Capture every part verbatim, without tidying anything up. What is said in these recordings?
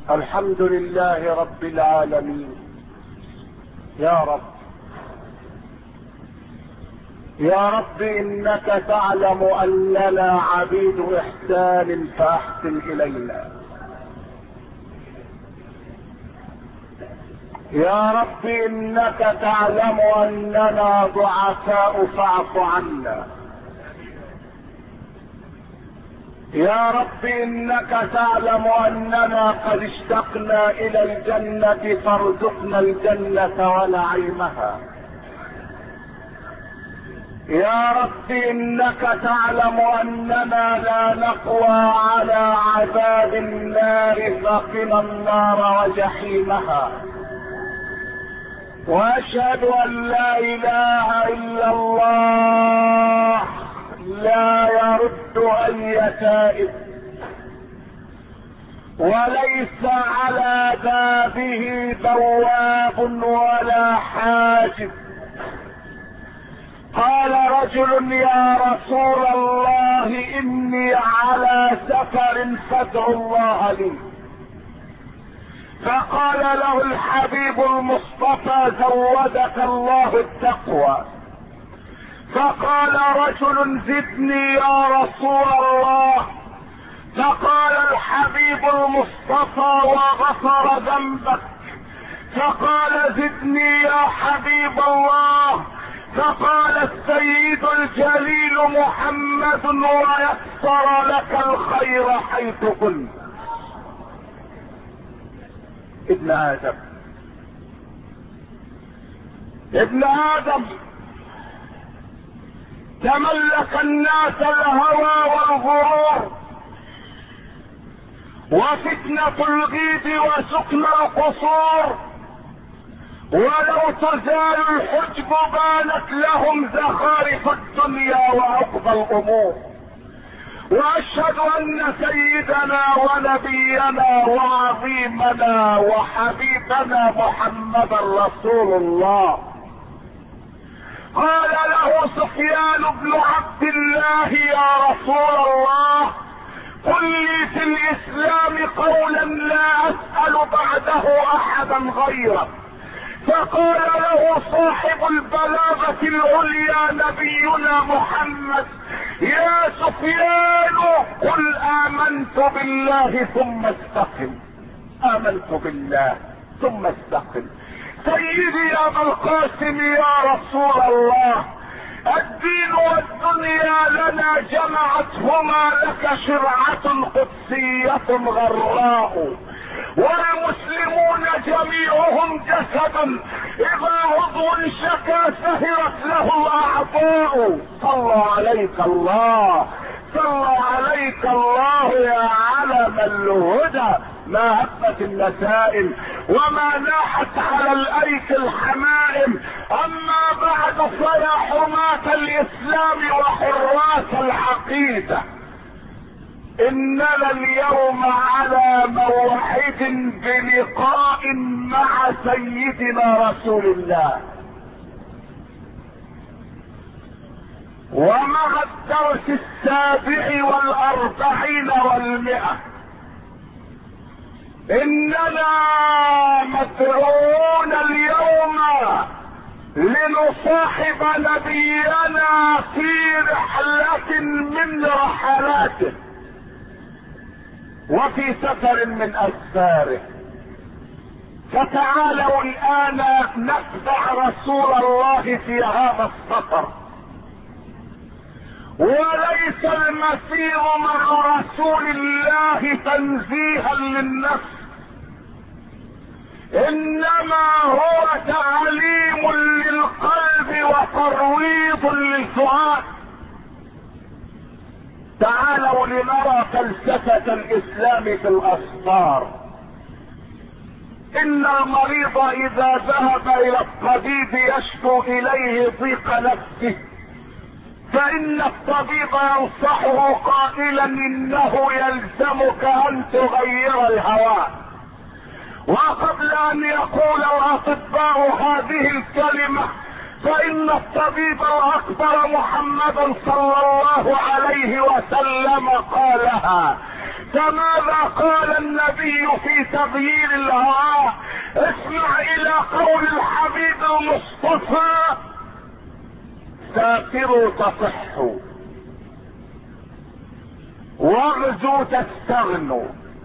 الحمد لله رب العالمين. يا رب يا رب انك تعلم اننا عبيد احسان فاحسن الينا. يا رب انك تعلم اننا ضعفاء فاعف عنا. يا رب انك تعلم اننا قد اشتقنا الى الجنة فارزقنا الجنة ونعيمها. يا رب انك تعلم اننا لا نقوى على عذاب النار فقنا النار وجحيمها. واشهد ان لا اله الا الله لا يرد اي تائب، وليس على بابه بواب ولا حاجب. قال رجل يا رسول الله اني على سفر فادعو الله لي. فقال له الحبيب المصطفى زودك الله التقوى. فقال رجل زدني يا رسول الله. فقال الحبيب المصطفى وغفر ذنبك. فقال زدني يا حبيب الله. فقال السيد الجليل محمد ويسر لك الخير حيث كنت. ابن ادم ابن ادم تملك الناس الهوى والغرور وفتنة الغيب وسكن القصور، ولو تزال الحجب بانت لهم زخارف الدنيا وعقبى الامور. واشهد ان سيدنا ونبينا وعظيمنا وحبيبنا محمدا رسول الله. قال له سفيان بن عبد الله يا رسول الله قل لي في الاسلام قولا لا اسأل بعده احدا غيرك. فقال له صاحب البلاغة العليا نبينا محمد يا سفيان قل امنت بالله ثم استقم. امنت بالله ثم استقم. سيدي يا ابا القاسم يا رسول الله الدين والدنيا لنا جمعتهما لك شرعة قدسية غراء، والمسلمون جميعهم جسد اذا عضو شكا سهرت له الاعضاء. صلى عليك الله صلى عليك الله يا علم الهدى. ما هبت النسائم وما ناحت على الايك الحمائم. اما بعد فيا حماة الاسلام وحراس العقيدة، اننا اليوم على موعد بلقاء مع سيدنا رسول الله، ومع الدرس السابع والاربعين والمئة. اننا مدعوون اليوم لنصاحب نبينا في رحلة من رحلاته وفي سفر من اسفاره. فتعالوا الان نتبع رسول الله في هذا السفر. وليس المسير مع رسول الله تنزيها للنفس، انما هو تعليم للقلب وترويض للفؤاد. تعالوا لنرى فلسفة الاسلام في الاسفار. ان المريض اذا ذهب الى الطبيب يشكو اليه ضيق نفسه، فان الطبيب ينصحه قائلا انه يلزمك ان تغير الهواء. وقبل ان يقول الاطباء هذه الكلمة فان الطبيب الاكبر محمدا صلى الله عليه وسلم قالها فماذا قال النبي في تغيير الهواء؟ اسمع الى قول الحبيب المصطفى: سافروا تصحوا واغزوا تستغنوا.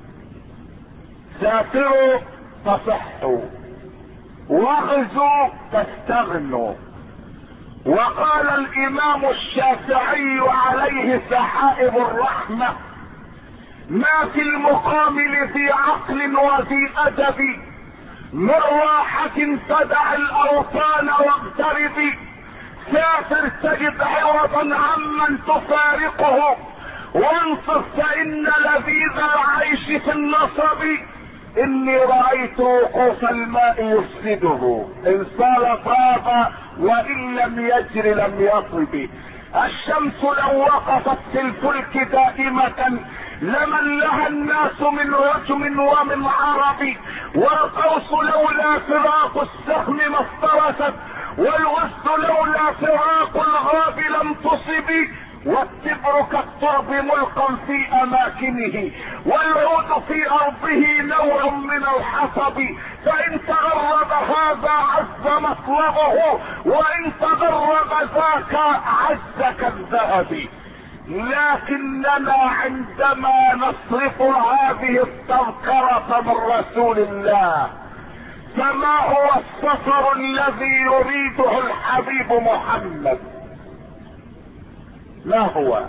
سافروا تصحوا واغزوا تستغنوا. وقال الامام الشافعي عليه سحائب الرحمة: ما في المقام لذي عقل وذي ادب من راحة فدع الاوطان واغترب. سافر تجد عوضا عمن تفارقه وانصف فان لذيذ العيش في النصب. اني رأيت وقوف الماء يفسده ان صار طاب وان لم يجر لم يطب. الشمس لو وقفت في الفلك دائمة لمن لها الناس من رجم ومن عرب. والقوس لولا فراق السهم ما افترست والوسط لولا فراق الغاب لم تصب. والتبر كالترب ملقا في اماكنه والعود في ارضه نوع من الحصب. فان تغرب هذا عز مطلبه وان تغرب ذاك عز كالذهب. لكننا عندما نصرف هذه التذكرة من رسول الله فما هو السفر الذي يريده الحبيب محمد؟ ما هو؟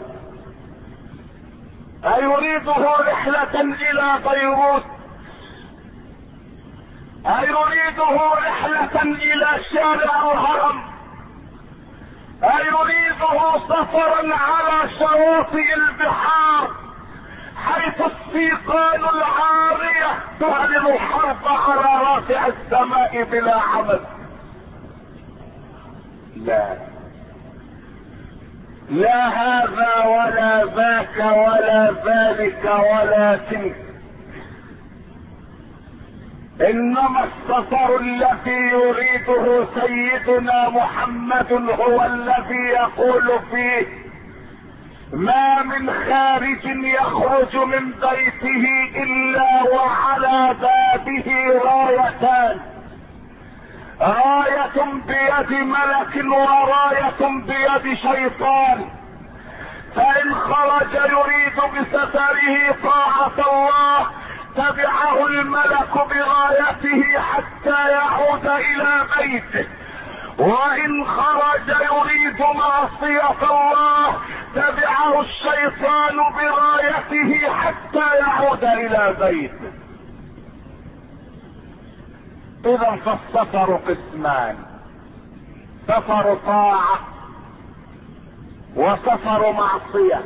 أيريده رحلة إلى بيروت؟ أيريده رحلة إلى شارع الهرم؟ أيريده سفرا على شواطئ البحار حيث السيقان العارية تعلن الحرب على رافع السماء بلا عمد؟ لا، لا هذا ولا ذاك ولا ذلك ولا تلك. انما السفر الذي يريده سيدنا محمد هو الذي يقول فيه: ما من خارج يخرج من بيته الا وعلى بابه رايتان، راية بيد ملك وراية بيد شيطان. فإن خرج يريد بسفره طاعة الله تبعه الملك برايته حتى يعود إلى بيته، وإن خرج يريد معصية الله تبعه الشيطان برايته حتى يعود إلى بيته. اذا فالسفر قسمان: سفر طاعة وسفر معصية.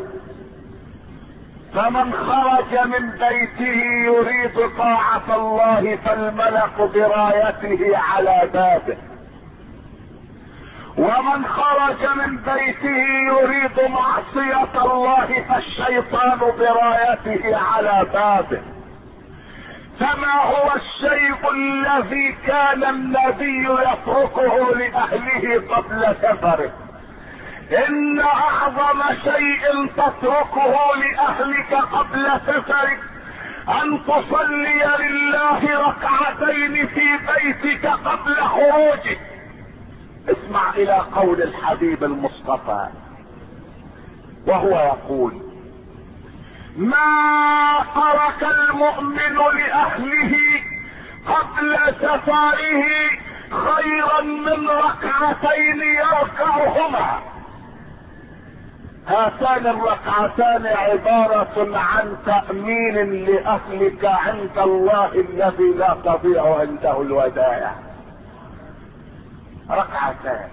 فمن خرج من بيته يريد طاعة الله فالملك برايته على بابه، ومن خرج من بيته يريد معصية الله فالشيطان برايته على بابه. فما هو الشيء الذي كان النبي يتركه لأهله قبل سفره؟ إن أعظم شيء تتركه لأهلك قبل سفرك أن تصلي لله ركعتين في بيتك قبل خروجك. اسمع إلى قول الحبيب المصطفى وهو يقول: ما ترك المؤمن لأهله قبل سفره خيرا من ركعتين يركعهما. هاتان الركعتان عبارة عن تأمين لأهلك عند الله الذي لا تضيع عنده الودائع. ركعتان.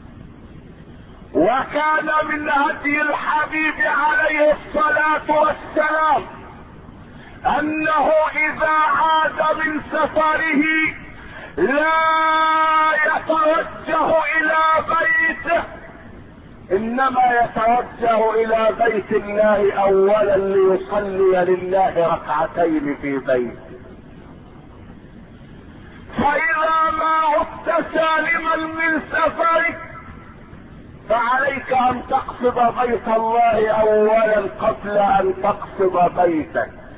وكان من هدي الحبيب عليه الصلاة والسلام انه اذا عاد من سفره لا يتوجه الى بيته، انما يتوجه الى بيت الله اولا ليصلي لله ركعتين في بيته. فاذا ما عدت سالما من سفرك فعليك ان تقصد بيت الله اولا قبل ان تقصد بيتك.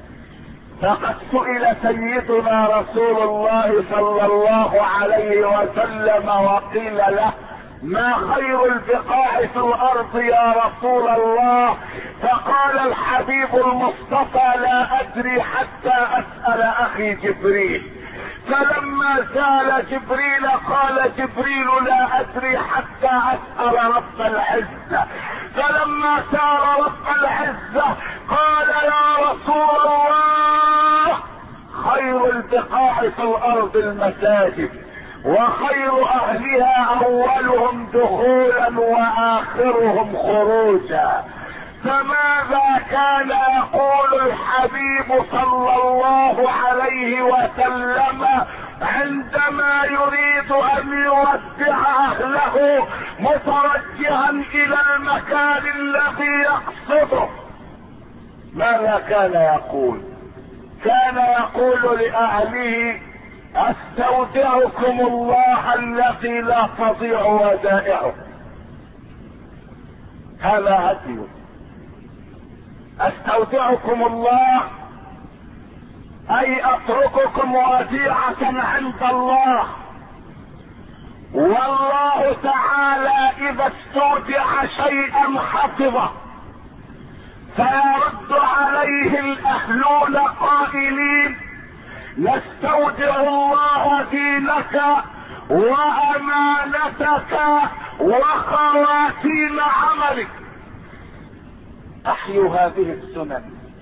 فقد سئل سيدنا رسول الله صلى الله عليه وسلم وقيل له: ما خير البقاع في الارض يا رسول الله؟ فقال الحبيب المصطفى: لا ادري حتى اسأل اخي جبريل. فلما سأل جبريل قال جبريل: لا ادري حتى اسأل رب العزة. فلما سأل رب العزة قال: يا رسول الله، خير البقاع في الارض المساجد، وخير اهلها اولهم دخولا واخرهم خروجا. فماذا كان يقول الحبيب صلى الله عليه وسلم عندما يريد ان يودع اهله متوجها الى المكان الذي يقصده؟ ماذا كان يقول؟ كان يقول لاهله: استودعكم الله الذي لا تضيع ودائعه. هذا هديه. استودعكم الله اي اترككم وديعة عند الله، والله تعالى اذا استودع شيئا حفظه، فيرد عليه الاهلون قائلين: نستودع الله دينك وامانتك وخواتيم عملك. احيوا هذه السنن،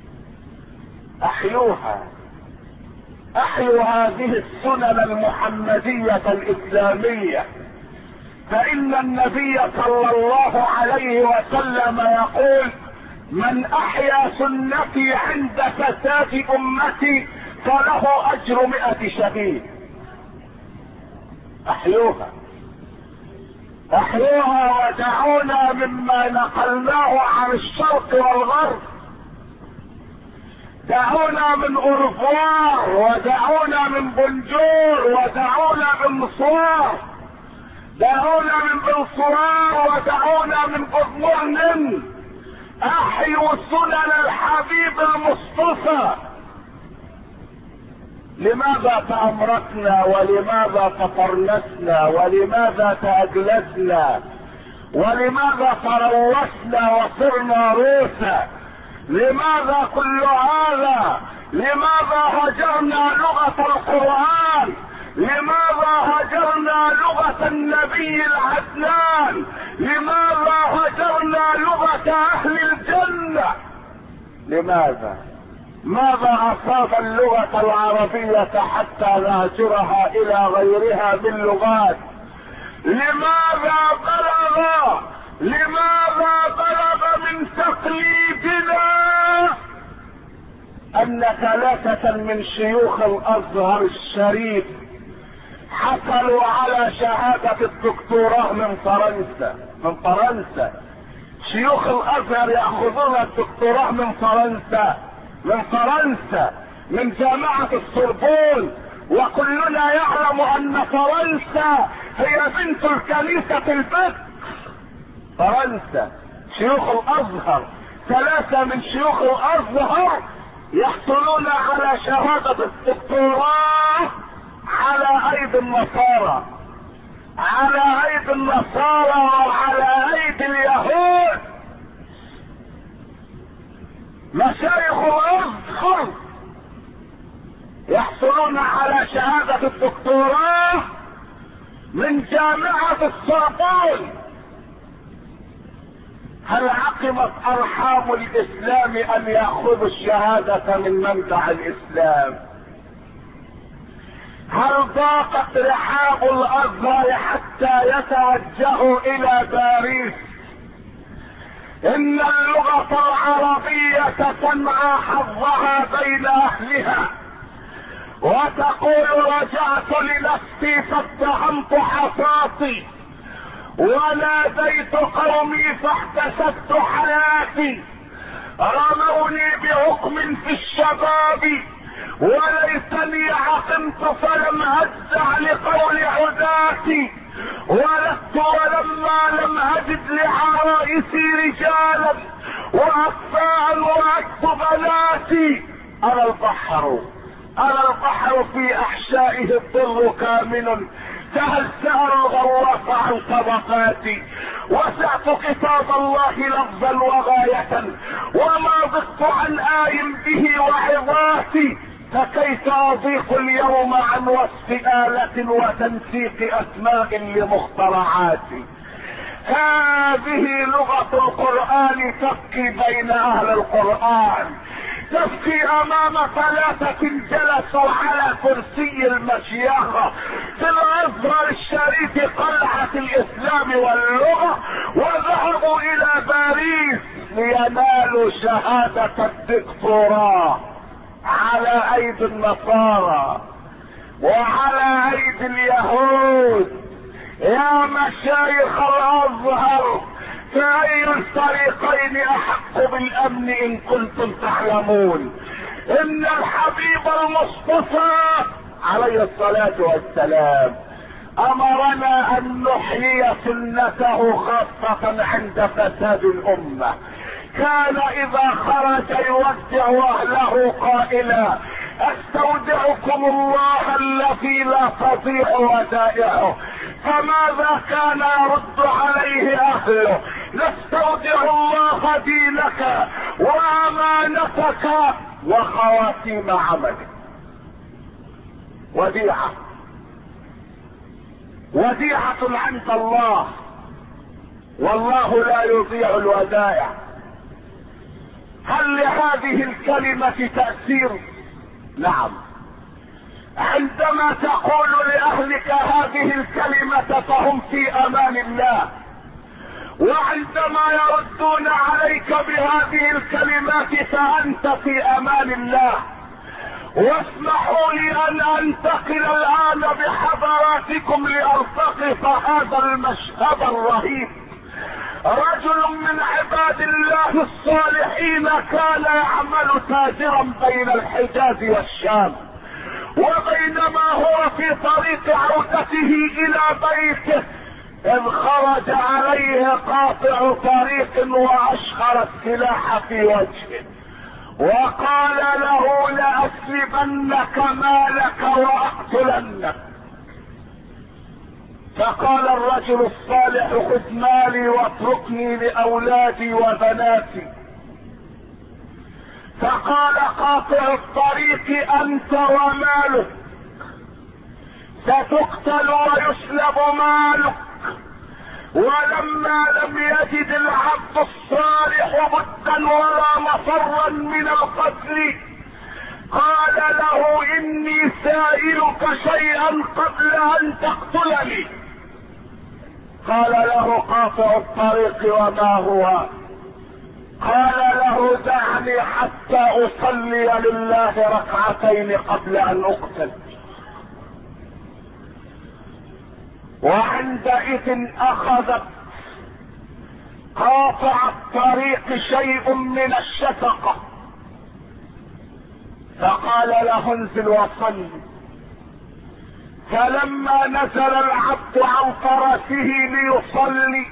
احيوها، احيوا هذه السنن المحمدية الاسلامية، فان النبي صلى الله عليه وسلم يقول: من احيا سنتي عند فساد امتي فله اجر مئة شهيد. احيوها، احيوها، ودعونا مما نقلناه عن الشرق والغرب. دعونا من اورفوار، ودعونا من بنجور، ودعونا من مصوار، دعونا من بنصرار، ودعونا من بضمرن. احيوا سنن الحبيب المصطفى. لماذا تأمرتنا؟ ولماذا تطرنسنا؟ ولماذا تأجلسنا؟ ولماذا تروسنا وصرنا روسا؟ لماذا كل هذا؟ لماذا هجرنا لغة القرآن؟ لماذا هجرنا لغة النبي العدنان؟ لماذا هجرنا لغة اهل الجنة؟ لماذا؟ ماذا اصاب اللغة العربية حتى نهجرها الى غيرها من لغات؟ لماذا بلغ لماذا بلغ من تقليدنا ان ثلاثة من شيوخ الازهر الشريف حصلوا على شهادة الدكتوراه من فرنسا. من فرنسا شيوخ الازهر يأخذون الدكتوراه من فرنسا، من فرنسا، من جامعة السوربون. وكلنا يعلم ان فرنسا هي بنت الكنيسة البكر. فرنسا شيوخ الازهر، ثلاثة من شيوخ الازهر يحصلون على شهادة الدكتوراه على ايدي النصارى، على ايدي النصارى وعلى ايدي اليهود. مشايخ الازهر يحصلون على شهادة الدكتوراه من جامعة السوربون. هل عقمت ارحام الاسلام ان ياخذوا الشهادة من منبع الاسلام؟ هل ضاقت رحاب الازهر حتى يتوجهوا الى باريس؟ ان اللغة العربية تنعى حظها بين اهلها وتقول: رجعت لنفسي فاتهمت حصاتي وناديت قومي فاحتسبت حياتي، رموني بحكم في الشباب وليتني عقمت فلم هزع لقول عداتي، ولدت ولما لم اجد لعرائسي رجالا واكفاء وعدت بناتي. انا البحر انا البحر في احشائه الضر كامن، تهزأ الغواص عن طبقاتي، وسعت كتاب الله لفظا وغاية، وما ضقت عن آي به وعظاتي، فكيف اضيق اليوم عن وصف آلة وتنسيق اسماء لمخترعاتي. هذه لغة القرآن تبكي بين اهل القرآن، تبكي امام ثلاثة جلسوا على كرسي المشيخة في الازهر الشريف قلعة الاسلام واللغة، وذهبوا الى باريس لينالوا شهادة الدكتوراه على ايدي النصارى وعلى ايدي اليهود. يا مشايخ الازهر، فاي الفريقين احق بالامن ان كنتم تعلمون؟ ان الحبيب المصطفى عليه الصلاة والسلام امرنا ان نحيي سنته خاصة عند فساد الامة. كان اذا خرج يودع اهله قائلا: استودعكم الله الذي لا تضيع ودائعه. فماذا كان يرد عليه اهله؟ نستودع الله دينك وامانتك وخواتيم عملك. وديعة وديعة عند الله، والله لا يضيع الودائع. هل لهذه الكلمة تأثير؟ نعم. عندما تقول لأهلك هذه الكلمة فهم في امان الله، وعندما يردون عليك بهذه الكلمات فأنت في امان الله. واسمحوا لي ان انتقل الان بحضراتكم لارتقط هذا المشهد الرهيب. رجل من عباد الله الصالحين كان يعمل تاجرا بين الحجاز والشام، وبينما هو في طريق عودته الى بيته اذ خرج عليه قاطع طريق واشخر السلاح في وجهه وقال له: لأسلبنك مالك واقتلنك. فقال الرجل الصالح: خذ مالي واتركني لاولادي وبناتي. فقال قاطع الطريق: انت ومالك ستقتل ويسلب مالك. ولما لم يجد العبد الصالح بدا ولا مفرا من القتل قال له: اني سائلك شيئا قبل ان تقتلني. قال له قاطع الطريق: وما هو؟ قال له: دعني حتى اصلي لله ركعتين قبل ان اقتل. وعندئذ اخذت قاطع الطريق شيء من الشفقة، فقال له: انزل وصل. فلما نزل العبد عن فرسه ليصلي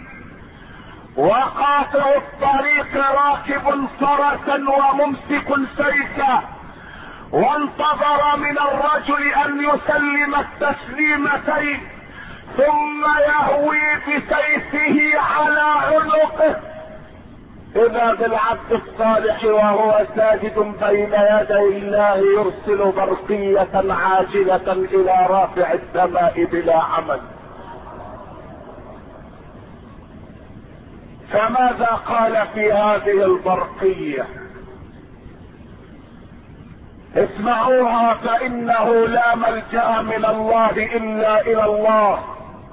وقاطع الطريق راكب فرسا وممسك سيفا، وانتظر من الرجل ان يسلم التسليمتين ثم يهوي بسيفه على عنقه، اذا بالعبد الصالح وهو ساجد بين يدي الله يرسل برقية عاجلة الى رافع السماء بلا عمل. فماذا قال في هذه البرقية؟ اسمعوها: فانه لا ملجأ من الله الا الى الله.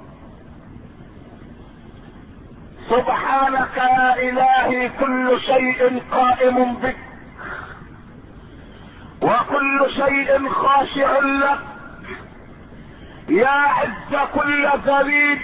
سبحانك يا الهي كل شيء قائم بك وكل شيء خاشع لك، يا عز كل ذليل،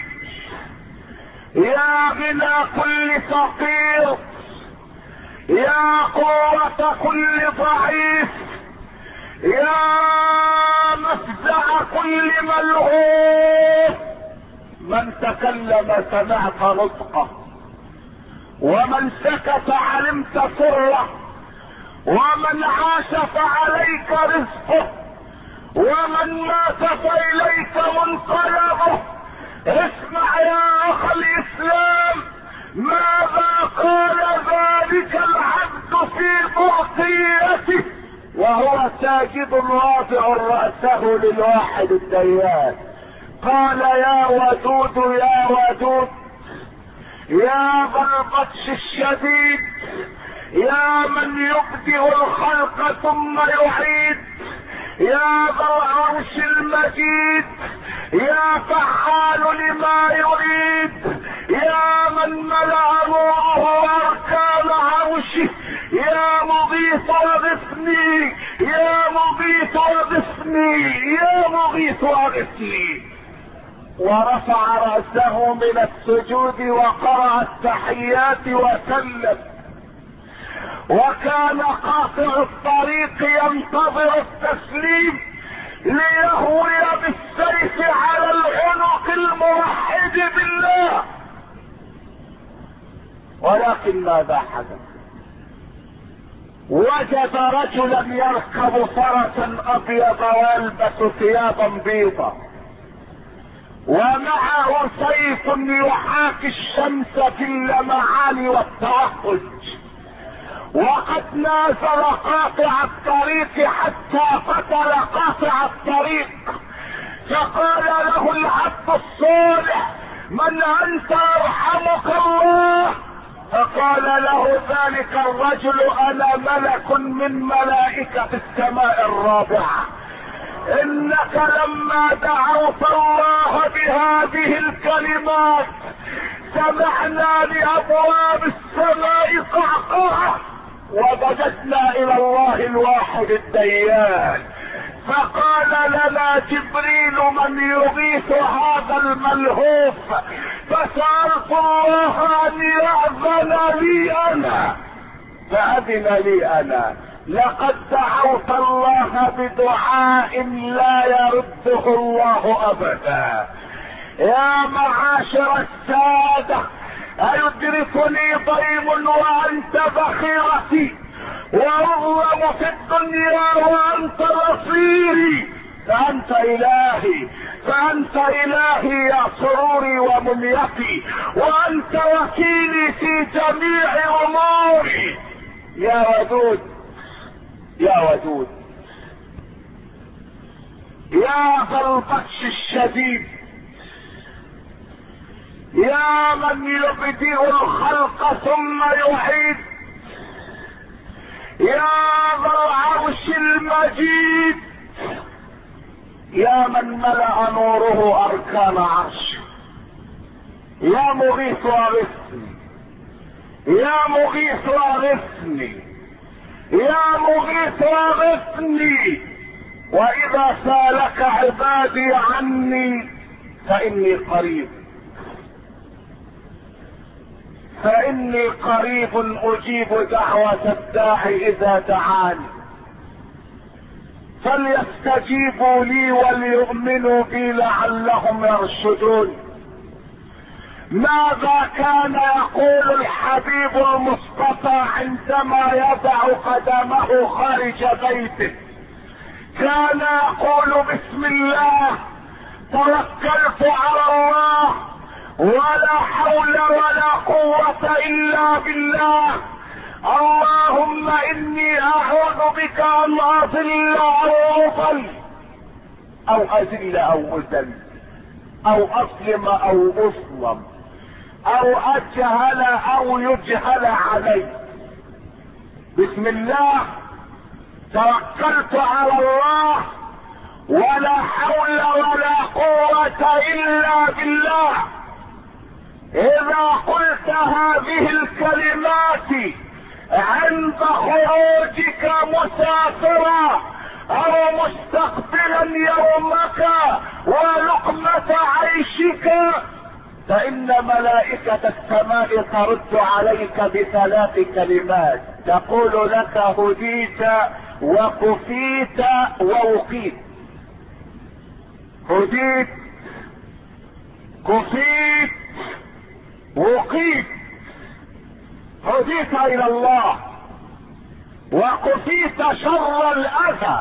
يا غنى كل فقير، يا قوة كل ضعيف، يا مفزع كل ملهوف. من تكلم سمعت نطقه، ومن سكت علمت سره، ومن عاش فعليك رزقه، ومن مات فإليك منقلبه. اسمع يا اخ الاسلام ماذا قال ذلك العبد في بغيته وهو ساجد رافع رأسه للواحد الديان. قال يا ودود يا ودود يا ذا البطش الشديد، يا من يبدئ الخلق ثم يعيد، يا ذا العرش المجيد، يا فعال لما يريد، يا من ملأ نوره واركان عرشه، يا مغيث اغثني، يا مغيث اغثني، يا مغيث اغثني. ورفع رأسه من السجود وقرأ التحيات وسلم. وكان قاطع الطريق ينتظر التسليم ليهوي بالسيف على العنق الموحد بالله. ولكن ماذا حدث؟ وجد رجلا يركب فرسا ابيض ويلبس ثيابا بيضا ومعه سيف يحاكي الشمس في اللمعان والتوهج، وقد نازل قاطع الطريق حتى فتل قاطع الطريق، فقال له العبد الصالح من انت يرحمك الله؟ فقال له ذلك الرجل انا ملك من ملائكة السماء الرابعة، انك لما دعوت الله بهذه الكلمات سمعنا لابواب السماء قعقعة وضجتنا الى الله الواحد الديان، فقال لنا جبريل من يغيث هذا الملهوف، فسألت الله ان يأذن لي انا فأذن لي انا. لقد دعوت الله بدعاء لا يرده الله ابدا. يا معاشر السادة ايدركني ضيم وانت بخيرتي، واظلم في الدنيا وانت نصيري، فانت الهي فانت الهي يا سروري ومنيتي، وانت وكيلي في جميع اموري. يا ودود يا ودود يا ذا البطش الشديد، يا من يبدئ الخلق ثم يعيد، يا ذا العرش المجيد، يا من ملأ نوره اركان عرشه، يا مغيث اغثني، يا مغيث اغثني، يا مغيث اغثني. واذا سالك عبادي عني فاني قريب فاني قريب اجيب دعوة الداعي اذا دعاني، فليستجيبوا لي وليؤمنوا بي لعلهم يرشدون. ماذا كان يقول الحبيب المصطفى عندما يضع قدمه خارج بيته؟ كان يقول بسم الله توكلت على الله ولا حول ولا قوة الا بالله، اللهم اني اعوذ بك ان اضل او اضل او اذل او اذل او اظلم او اظلم او اجهل او يجهل علي. بسم الله توكلت على الله ولا حول ولا قوة الا بالله. اذا قلت هذه الكلمات عند خروجك مسافرا او مستقبلا يومك ولقمة عيشك فان ملائكة السماء ترد عليك بثلاث كلمات تقول لك هديت وكفيت ووقيت. هديت كفيت وقيت. هديت الى الله وكفيت شر الاذى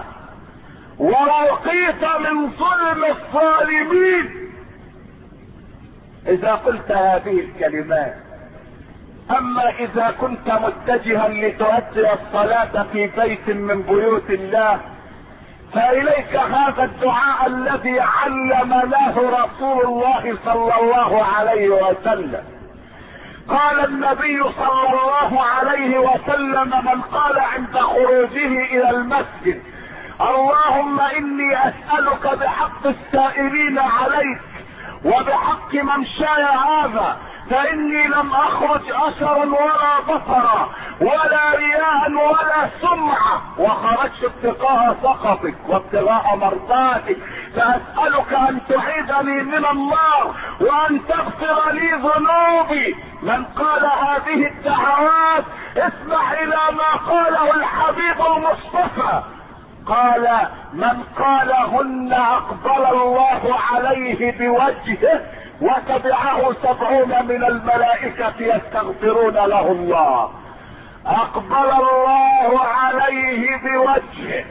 ووقيت من ظلم الظالمين اذا قلت هذه الكلمات. اما اذا كنت متجها لتؤدي الصلاة في بيت من بيوت الله فاليك هذا الدعاء الذي علمناه رسول الله صلى الله عليه وسلم. قال النبي صلى الله عليه وسلم: من قال عند خروجه الى المسجد: اللهم اني اسألك بحق السائلين عليك وبحق ممشاي هذا، فاني لم اخرج اشرا ولا بصرا ولا رياء ولا سمعة، وخرجت ابتغاء سخطك وابتغاء مرضاتك، فاسألك ان تعيذني من النار وان تغفر لي ذنوبي. من قال هذه الدعوات اسمع الى ما قاله الحبيب المصطفى، قال: من قالهن اقبل الله عليه بوجهه وتبعه سبعون من الملائكة يستغفرون له الله. اقبل الله عليه بوجهه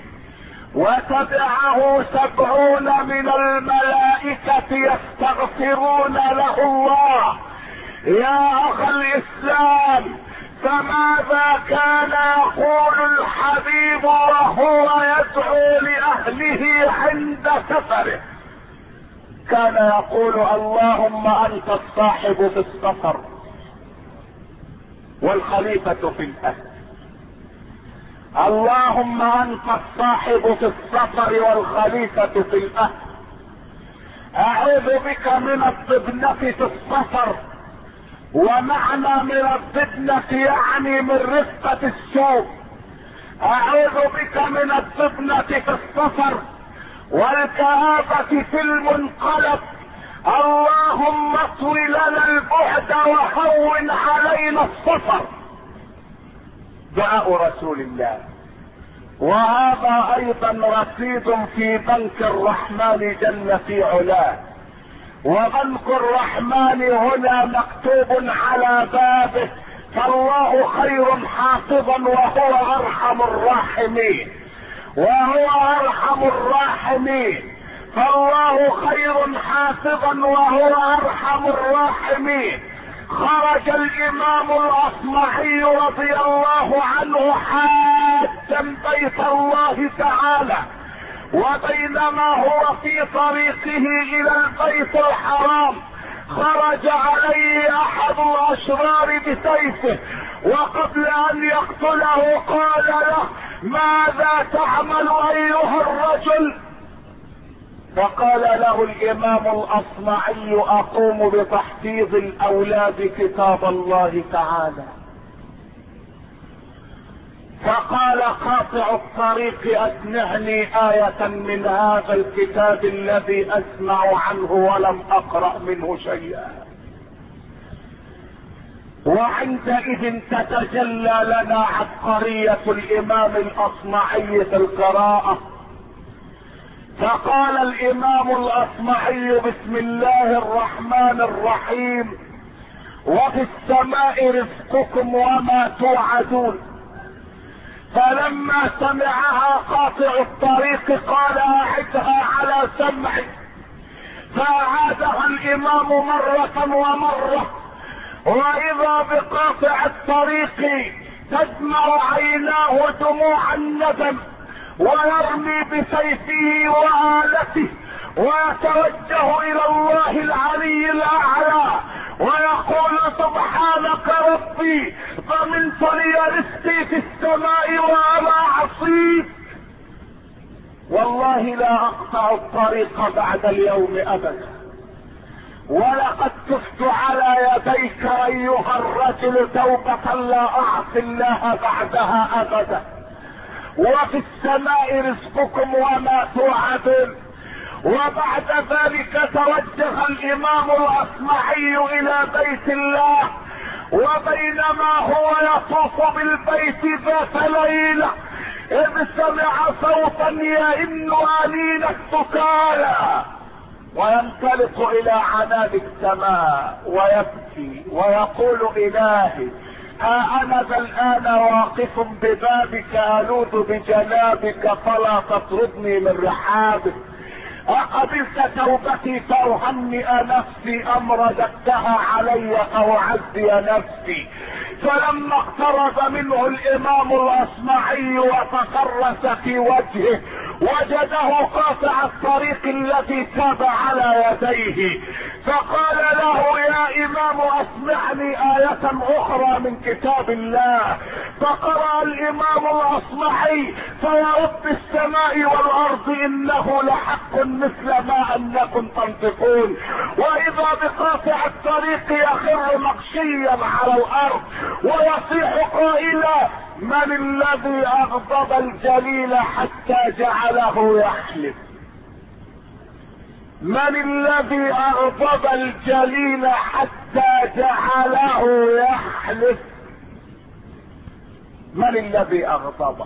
وتبعه سبعون من الملائكة يستغفرون له الله. يا اخ الاسلام، فماذا كان يقول الحبيب وهو يدعو لأهله عند سفره؟ كان يقول: اللهم انت الصاحب في السفر والخليفة في الاهل. اللهم انت الصاحب في السفر والخليفة في الاهل. اعوذ بك من الضبنة في السفر، ومعنى من الضبنة يعني من رفقة السوق. اعوذ بك من الضبنة في السفر والكآبة في المنقلب. اللهم اطوي لنا البعد وهون علينا السفر. دعاء رسول الله. وهذا ايضا رصيد في بنك الرحمن جل في علاه. وبنك الرحمن هنا مكتوب على بابه: فالله خير حافظا وهو ارحم الراحمين. وهو ارحم الراحمين. فالله خير حافظا وهو ارحم الراحمين. خرج الامام الاصمعي رضي الله عنه حاجا بيت الله تعالى، وبينما هو في طريقه الى البيت الحرام خرج عليه احد الاشرار بسيفه، وقبل ان يقتله قال له: ماذا تعمل ايها الرجل؟ فقال له الامام الاصمعي: اقوم بتحفيظ الاولاد كتاب الله تعالى. فقال قاطع الطريق: اسمعني آية من هذا الكتاب الذي اسمع عنه ولم اقرأ منه شيئا. وعندئذ تتجلى لنا عبقرية الامام الاصمعي في القراءة. فقال الامام الاصمعي: بسم الله الرحمن الرحيم، وفي السماء رزقكم وما توعدون. فلما سمعها قاطع الطريق قال: اعدها على سمعي. فاعادها الامام مرة ومرة، واذا بقاطع الطريق تدمع عيناه دموع الندم، ويرمي بسيفه وآلته ويتوجه الى الله العلي الاعلى ويقول: سبحانك ربي، ضمنت لي رزقي في السماء وانا عصيت، والله لا اقطع الطريق بعد اليوم ابدا، ولقد تفت على يديك ايها الرجل توبة لا اعصي الله بعدها ابدا. وفي السماء رزقكم وما توعدون. وبعد ذلك توجه الامام الاصمعي الى بيت الله، وبينما هو يطوف بالبيت ذات ليلة اذ سمع صوتا يئن انين السكالى، وينطلق الى عنان السماء ويبكي ويقول: الهي ها انا ذا الان واقف ببابك الوذ بجنابك فلا تطردني من رحابك. اقبلت توبتي فاهنئ نفسي ام رددتها علي فاعزي نفسي. فلما اقترب منه الامام الاصمعي وتقرس في وجهه وجده قاطع الطريق الذي تاب على يديه، فقال له يا امام اسمعني آية اخرى من كتاب الله. فقرأ الامام الاصمعي فيرب السماء والارض انه لحق مثل ما انكم تنطقون، واذا بقاطع الطريق يخر مغشيا على الارض ويصيح قائلا من الذي اغضب الجليل حتى جعله يحلف؟ من الذي اغضب الجليل حتى جعله يحلف؟ من الذي اغضبه؟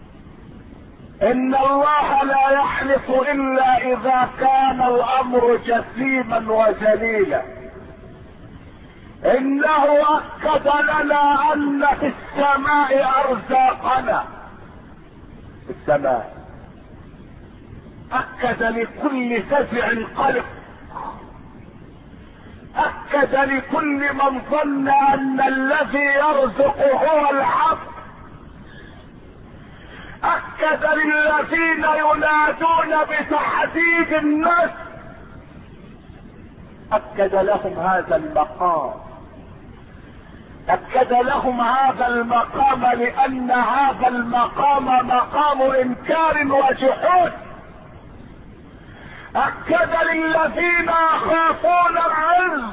ان الله لا يحلف الا اذا كان الامر جسيما وجليلا. انه اكد لنا ان في السماء ارزاقنا. في السماء اكد لكل فزع قلق، اكد لكل من ظن ان الذي يرزق هو الحق، اكد للذين ينادون بتحديد الناس، اكد لهم هذا المقام، اكد لهم هذا المقام لان هذا المقام مقام انكار وجحود. اكد للذين يخافون العز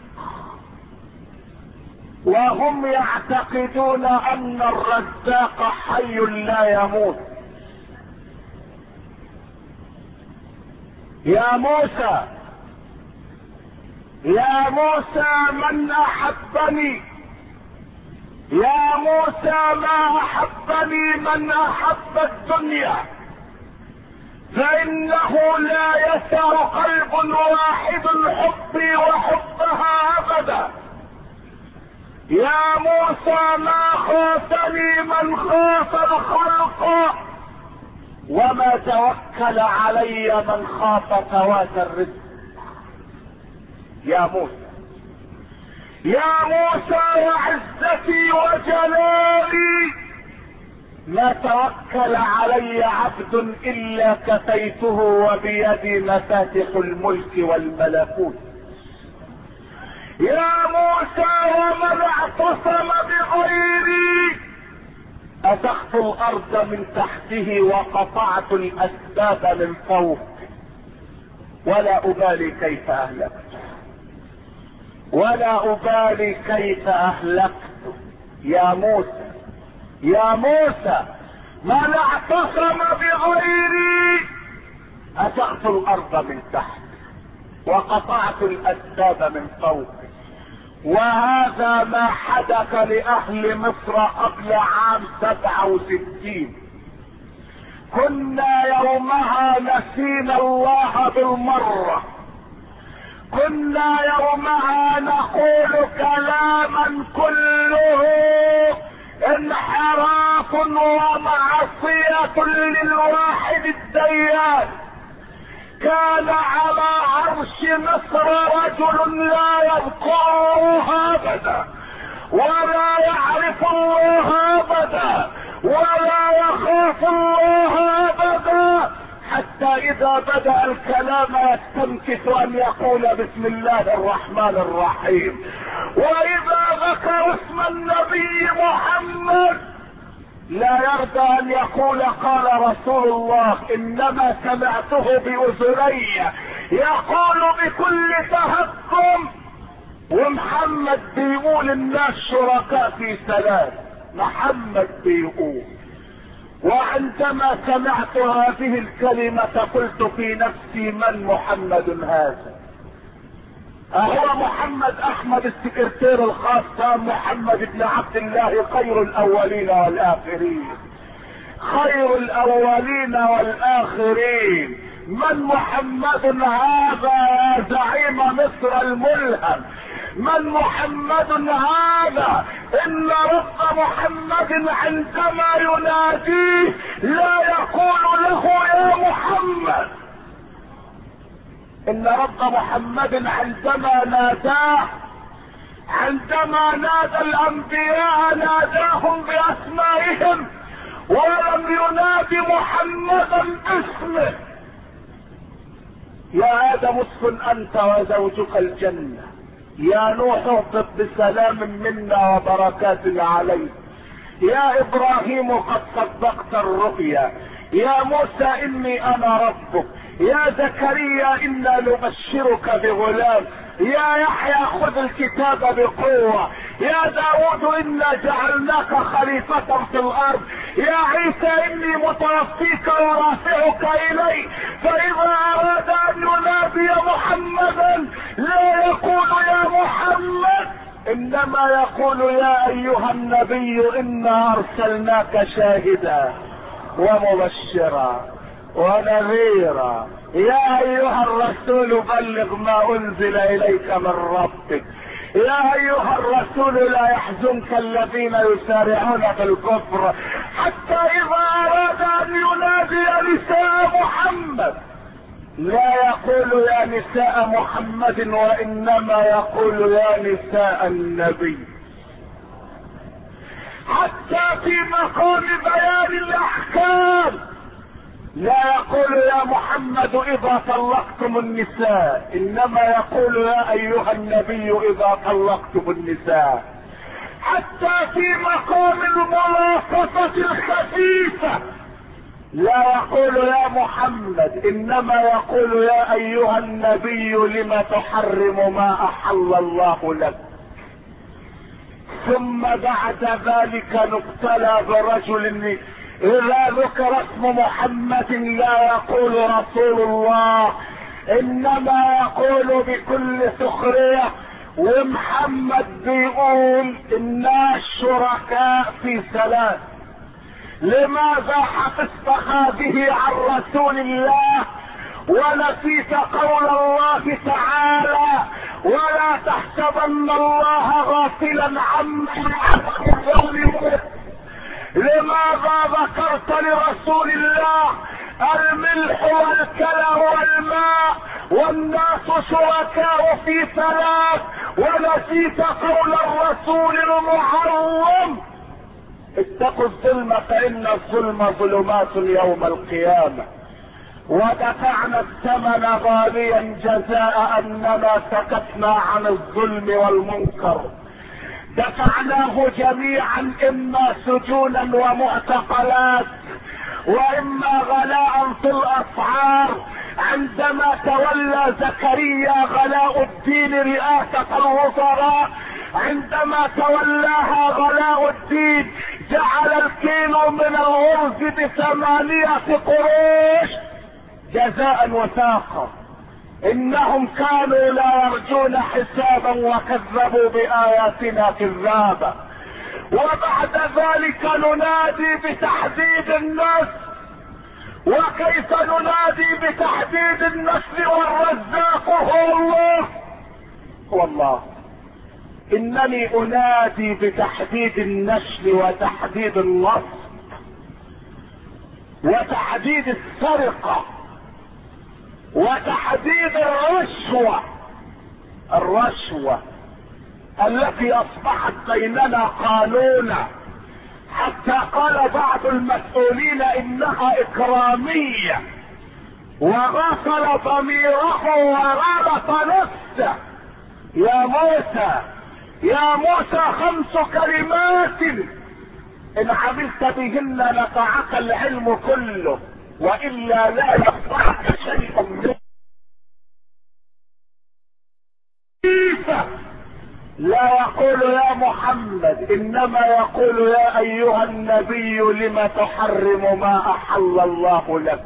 وهم يعتقدون ان الرزاق حي لا يموت. يا موسى يا موسى من احبني، يا موسى ما احبني من احب الدنيا، فانه لا يسع قلب واحد حبي وحبها ابدا. يا موسى ما خافني من خاف الخلق، وما توكل علي من خاف فوات الرزق. يا موسى يا موسى وعزتي وجلالي ما توكل علي عبد الا كفيته وبيدي مفاتح الملك والملكوت. يا موسى ومن اعتصم بغيري ازخت الارض من تحته وقطعت الاسباب من فوق، ولا ابالي كيف اهلكت، ولا ابالي كيف اهلكت. يا موسى يا موسى من اعتصم بغيري ازخت الارض من تحت وقطعت الاسباب من فوق. وهذا ما حدث لاهل مصر قبل عام سبعة وستين. كنا يومها نسينا الله بالمرة، كنا يومها نقول كلاما كله انحراف ومعصية للواحد الديان. كان على عرش مصر رجل لا يذكره ابدا ولا يعرف الله ابدا ولا يخاف الله ابدا، حتى اذا بدأ الكلام يستنكف ان يقول بسم الله الرحمن الرحيم، واذا ذكر اسم النبي محمد لا يرضى ان يقول قال رسول الله، انما سمعته باذني يقول بكل تهكم. ومحمد بيقول الناس شركاء في ثلاث، محمد بيقول. وعندما سمعت هذه الكلمة قلت في نفسي من محمد هذا؟ اهو محمد احمد السكرتير الخاص محمد بن عبد الله خير الاولين والاخرين، خير الاولين والاخرين. من محمد هذا يا زعيم مصر الملهم؟ من محمد هذا؟ ان رب محمد عندما يناديه لا يقول له يا محمد، ان رب محمد عندما ناداه، عندما نادى الانبياء ناداهم باسمائهم ولم ينادي محمدا باسمه. يا ادم اسكن انت وزوجك الجنة، يا نوح اهبط بسلام منا وبركات عليك، يا ابراهيم قد صدقت الرؤيا، يا موسى اني انا ربك، يا زكريا انا نبشرك بغلام، يا يحيى خذ الكتاب بقوة، يا داود انا جعلناك خليفة في الارض، يا عيسى اني متوفيك ورافعك الي. فاذا اراد ان ينادي محمدا لا يقول يا محمد، انما يقول يا ايها النبي انا ارسلناك شاهدا ومبشرا ونذيرا، يا ايها الرسول بلغ ما انزل اليك من ربك، يا ايها الرسول لا يحزنك الذين يسارعون في الكفر. حتى اذا اراد ان ينادي نساء محمد لا يقول يا نساء محمد وانما يقول يا نساء النبي. حتى في مقام بيان الاحكام لا يقول يا محمد اذا طلقتم النساء، انما يقول يا ايها النبي اذا طلقتم النساء. حتى في مقام الملاطفة الخفيفة لا يقول يا محمد، انما يقول يا ايها النبي لم تحرم ما احل الله لك. ثم بعد ذلك نبتلى برجل اذا ذكر اسم محمد لا يقول رسول الله، انما يقول بكل سخرية، ومحمد بيقول انا شركاء في ثلاث. لماذا حفظت هذه عن رسول الله ونسيت قول الله تعالى ولا تحسبن الله غافلا عما يعمل الظالمون؟ لماذا ذكرت لرسول الله الملح والكلى والماء والناس شركاء في ثلاث ونسيت قول الرسول المعظم اتقوا الظلم فان الظلم ظلمات يوم القيامة؟ ودفعنا الثمن غاليا جزاء اننا سكتنا عن الظلم والمنكر. دفعناه جميعا اما سجونا ومعتقلات واما غلاء في الاسعار. عندما تولى زكريا غلاء الدين رئاسة الوزراء، عندما تولاها غلاء الدين جعل الكيلو من الغرز بثمانية قروش جزاء وثاقا. انهم كانوا لا يرجون حسابا وكذبوا باياتنا كذابا. وبعد ذلك ننادي بتحديد النسل. وكيف ننادي بتحديد النسل والرزاق هو الله؟ هو الله. انني انادي بتحديد النسل وتحديد النصب وتحديد السرقة وتحديد الرشوة، الرشوة التي اصبحت بيننا قانونا، حتى قال بعض المسؤولين انها اكرامية، وغسل ضميره ورابط نفسه. يا موسى يا موسى خمس كلمات ان عملت بهن نفعك العلم كله والا لا ينفعك شيء منه. لا يقول يا محمد انما يقول يا ايها النبي لم تحرم ما احل الله لك.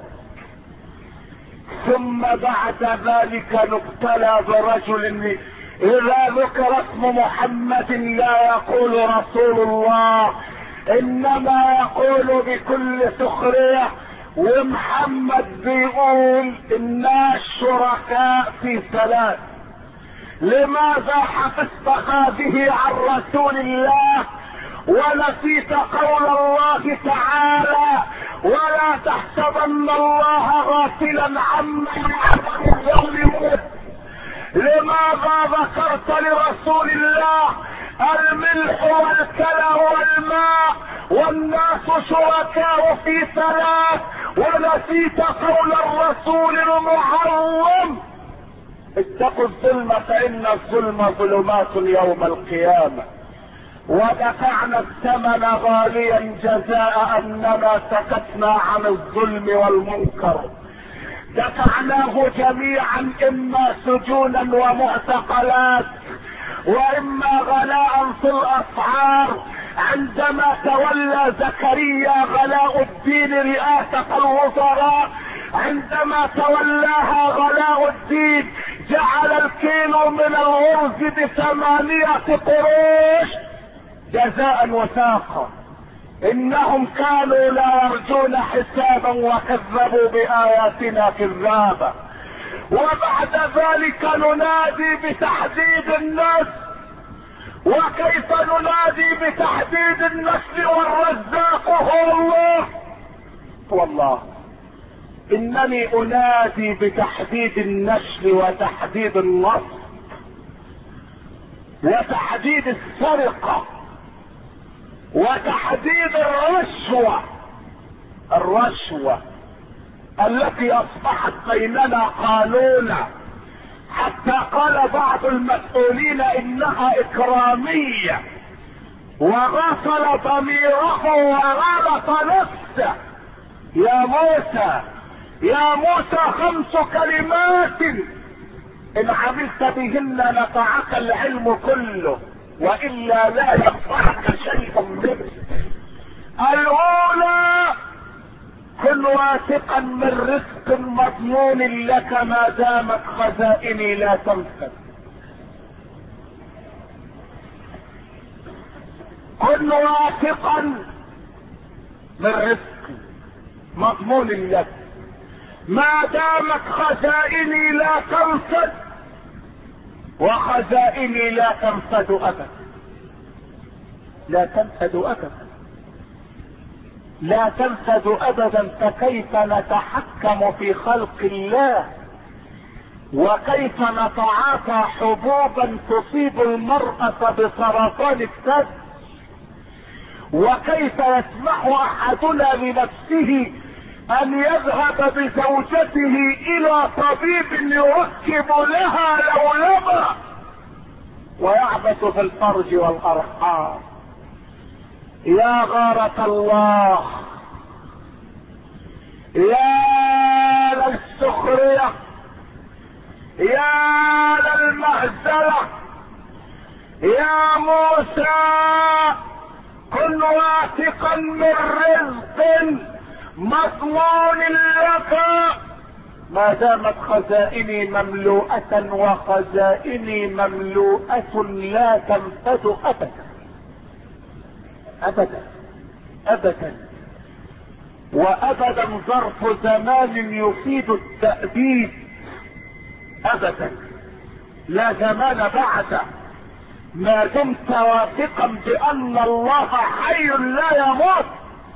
ثم بعد ذلك نبتلى برجل اذا ذكر اسم محمد لا يقول رسول الله، انما يقول بكل سخرية، ومحمد بيقول انا شركاء في ثلاث. لماذا حفظت هذه عن رسول الله ونسيت قول الله تعالى ولا تحسبن الله غافلا عما يعمل الظالمون؟ لماذا ذكرت لرسول الله الملح والكلى والماء والناس شركاء في ثلاث ونسيت قول الرسول المعظم اتقوا الظلم فإن الظلم ظلمات يوم القيامة؟ ودفعنا الثمن غاليا جزاء اننا سكتنا عن الظلم والمنكر. دفعناه جميعا اما سجونا ومعتقلات واما غلاء في الاسعار. عندما تولى زكريا غلاء الدين رئاسة الوزراء، عندما تولاها غلاء الدين جعل الكيلو من الارز بثمانية قروش جزاء وثاقا. انهم كانوا لا يرجون حسابا وكذبوا باياتنا كذابا. وبعد ذلك ننادي بتحديد النسل. وكيف ننادي بتحديد النسل والرزاق هو الله؟ هو الله. انني انادي بتحديد النسل وتحديد النصب وتحديد السرقة وتحديد الرشوة. الرشوة التي اصبحت بيننا قانونا، حتى قال بعض المسؤولين انها اكرامية، وغسل ضميره وغلط نفسه. يا موسى يا موسى خمس كلمات ان عملت بهن نفعك العلم كله والا لا ينفعك شيء منه. الاولى كن واثقا من رزق مضمون لك ما دامت خزائني لا تنفد. كن واثقا من رزق مضمون لك ما دامت خزائني لا تنفد، وخزائني لا تنفد ابدا. لا تنفد ابدا لا تنفد ابدا. فكيف نتحكم في خلق الله؟ وكيف نتعاطى حبوبا تصيب المرأة بسرطان الثدي؟ وكيف يسمح احدنا لنفسه ان يذهب بزوجته الى طبيب يركب لها لولبة ويعبث في الفرج والارحام؟ يا غارة الله، يا للسخرية، يا للمهزلة. يا موسى كن واثقا من رزق مضمون لك ما دامت خزائني مملوءة، وخزائني مملوءة لا تنفد ابدا ابدا ابدا. وابدا ظرف زمان يفيد التأبيد ابدا، لا زمان بعده. ما دمت واثقا بان الله حي لا يموت،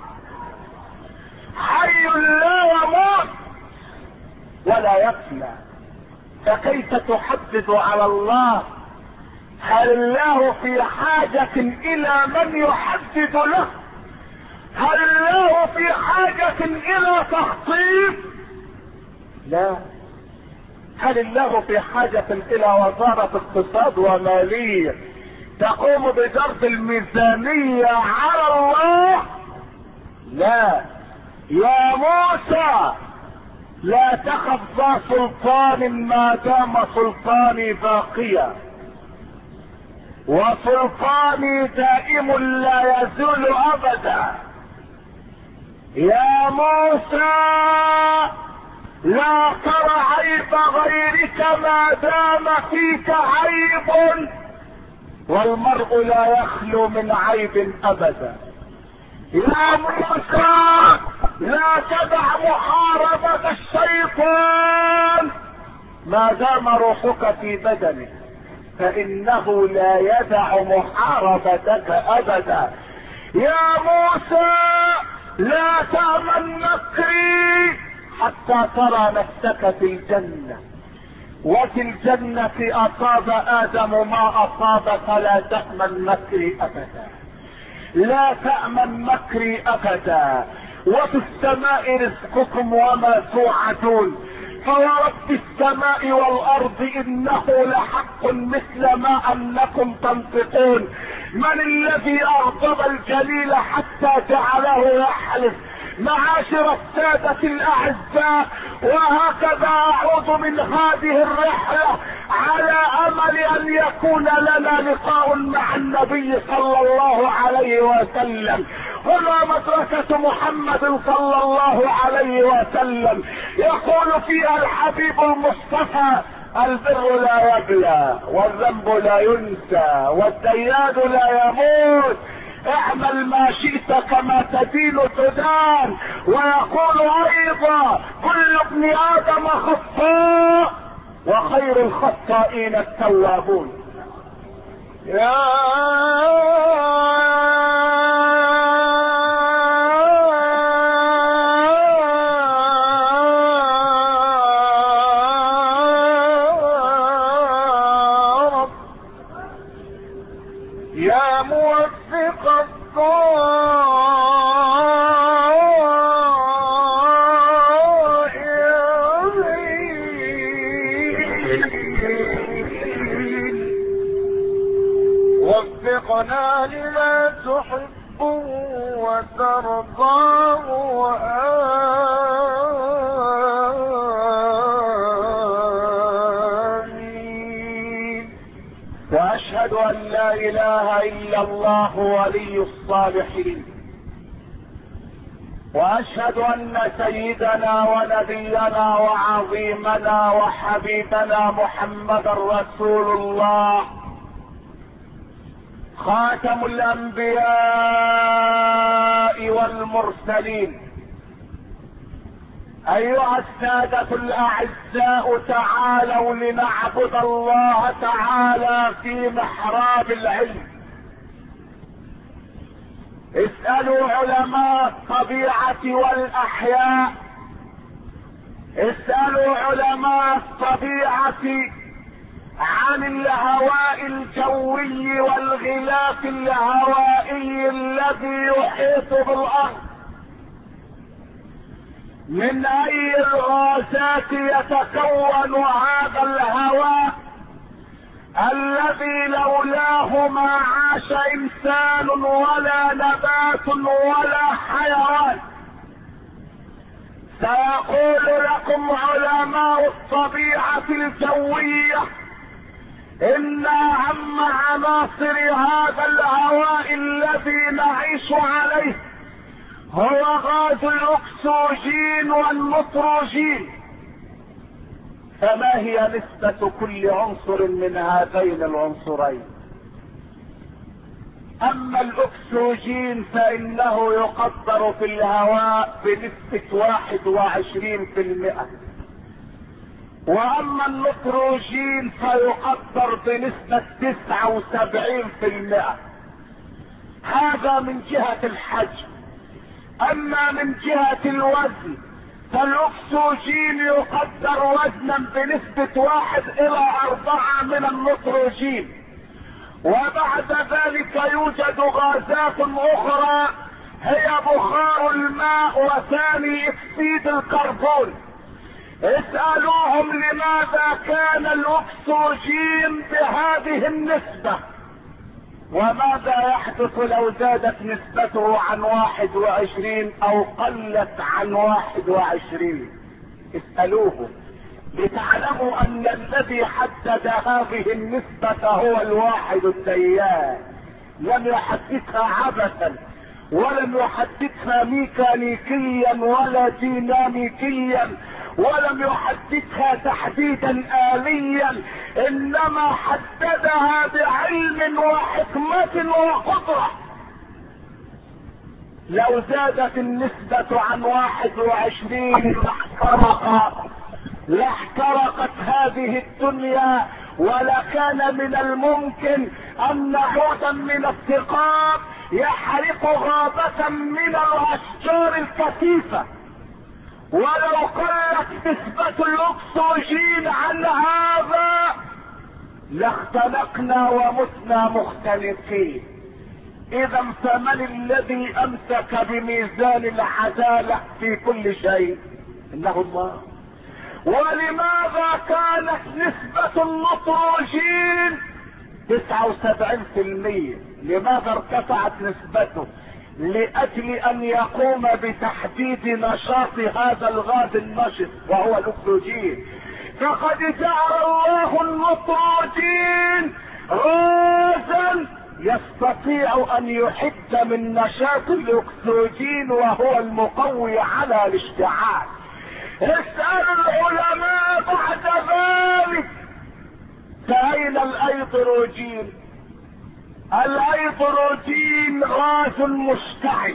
حي لا يموت ولا يفنى. فكيف تحدد على الله؟ هل الله في حاجة الى من يحدد له؟ هل الله في حاجة الى تخطيط؟ لا. هل الله في حاجة الى وزارة اقتصاد ومالية تقوم بجرد الميزانية على الله؟ لا. يا موسى لا تخف ذا سلطان ما دام سلطاني باقيا، وسلطاني دائم لا يزول ابدا. يا موسى لا ترى عيب غيرك ما دام فيك عيب، والمرء لا يخلو من عيب ابدا. يا موسى لا تدع محاربة الشيطان ما دام روحك في بدنك. فانه لا يدع محاربتك ابدا. يا موسى لا تأمن مكري حتى ترى نفسك في الجنة، وفي الجنة اصاب ادم ما اصاب، فلا تأمن مكري ابدا، لا تأمن مكري ابدا. وفي السماء رزقكم وما توعدون، فورب السماء والارض انه لحق مثل ما انكم تنطقون. من الذي اغضب الجليل حتى جعله يحلف؟ معاشر السادة الاعزاء، وهكذا اعود من هذه الرحلة على امل ان يكون لنا لقاء مع النبي صلى الله عليه وسلم. هنا مدرسة محمد صلى الله عليه وسلم، يقول فيها الحبيب المصطفى: البر لا يبلى، والذنب لا ينسى، والديان لا يموت، اعمل ما شئت كما تدين تدان. ويقول ايضا: كل ابن ادم خطاء وخير الخطائين التوابون. يا وفقنا لما تحب وترضى آمين. واشهد ان لا اله الا الله ولي الصالحين، واشهد ان سيدنا ونبينا وعظيمنا وحبيبنا محمدا رسول الله، خاتم الانبياء والمرسلين. ايها السادة الاعزاء، تعالوا لنعبد الله تعالى في محراب العلم. اسألوا علماء الطبيعة والاحياء، اسألوا علماء الطبيعة عن الهواء الجوي والغلاف الهوائي الذي يحيط بالارض، من اي الغازات يتكون هذا الهواء الذي لولاه ما عاش انسان ولا نبات ولا حيوان. سيقول لكم علماء الطبيعة الجوية ان اهم عناصر هذا الهواء الذي نعيش عليه هو غاز الاكسجين والنيتروجين. فما هي نسبة كل عنصر من هذين العنصرين؟ اما الاكسجين فانه يقدر في الهواء بنسبة واحد وعشرين في المئة، واما النيتروجين فيقدر بنسبة تسعة وسبعين في المئة. هذا من جهة الحجم. اما من جهة الوزن فالاكسجين يقدر وزنا بنسبة واحد الى اربعة من النيتروجين، وبعد ذلك يوجد غازات اخرى هي بخار الماء وثاني اكسيد الكربون. اسألوهم لماذا كان الاكسجين بهذه النسبة، وماذا يحدث لو زادت نسبته عن واحد وعشرين او قلت عن واحد وعشرين؟ اسألوه لتعلموا ان الذي حدد هذه النسبة هو الواحد الديان، لم يحددها عبثا، ولم يحددها ميكانيكيا ولا ديناميكيا، ولم يحددها تحديدا آليا، انما حددها بعلم وحكمة وقدرة. لو زادت النسبة عن واحد وعشرين لاحترق لاحترقت هذه الدنيا ولكان من الممكن ان عودا من الثقاب يحرق غابة من الاشجار الكثيفة، ولو قلت نسبة الاكسجين عن هذا لاختنقنا ومتنا مختنقين. اذا فمن الذي امسك بميزان العدالة في كل شيء؟ انه الله. ولماذا كانت نسبة النيتروجين تسعة وسبعين في المية؟ لماذا ارتفعت نسبته؟ لاجل ان يقوم بتحديد نشاط هذا الغاز النشط وهو الاكسجين. فقد جعل الله النيتروجين غازا يستطيع ان يحد من نشاط الاكسجين وهو المقوي على الاشتعال. اسأل العلماء بعد ذلك فأين الايدروجين؟ الايدروجين غاز مشتعل،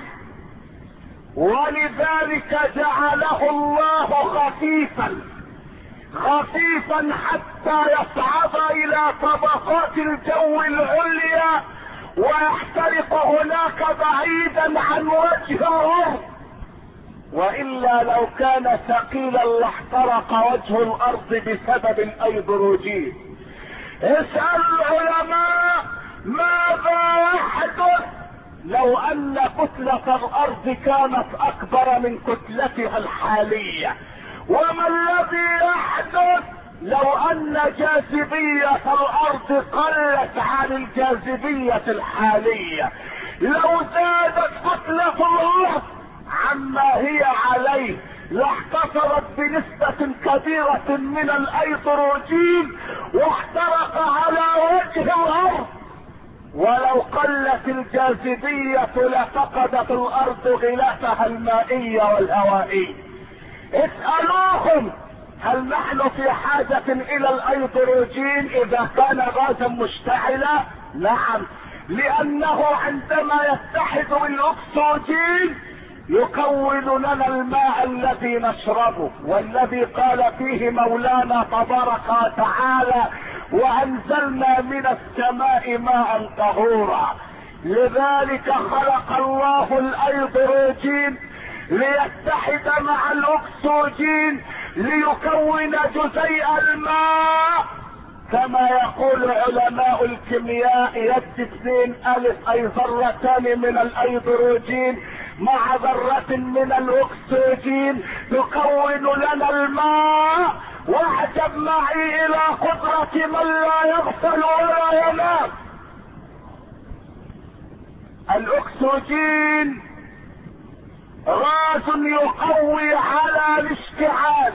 ولذلك جعله الله خفيفا خفيفا حتى يصعد الى طبقات الجو العليا ويحترق هناك بعيدا عن وجه الارض، والا لو كان ثقيلا لاحترق وجه الارض بسبب الايدروجين. اسأل العلماء ماذا يحدث لو ان كتلة الارض كانت اكبر من كتلتها الحالية؟ وما الذي يحدث لو ان جاذبية الارض قلت عن الجاذبية الحالية؟ لو زادت كتلة الارض عما هي عليه لاحتفظت بنسبة كبيرة من الايدروجين واحترق على وجه الارض، ولو قلت الجاذبية لفقدت الارض غلافها المائي والهوائي. اسألوهم هل نحن في حاجة الى الايدروجين اذا كان غازا مشتعلا؟ نعم، لانه عندما يتحد بالاكسجين يكون لنا الماء الذي نشربه، والذي قال فيه مولانا تبارك وتعالى وانزلنا من السماء ماء طهورا. لذلك خلق الله الايدروجين ليتحد مع الاكسجين ليكون جزيء الماء، كما يقول علماء الكيمياء يد اثنين الف اي ذرتان من الايدروجين مع ذرة من الاكسجين تكون لنا الماء. واعجب معي الى قدرة من لا يغفل ولا ينام. الاكسجين غاز يقوي على الاشتعال،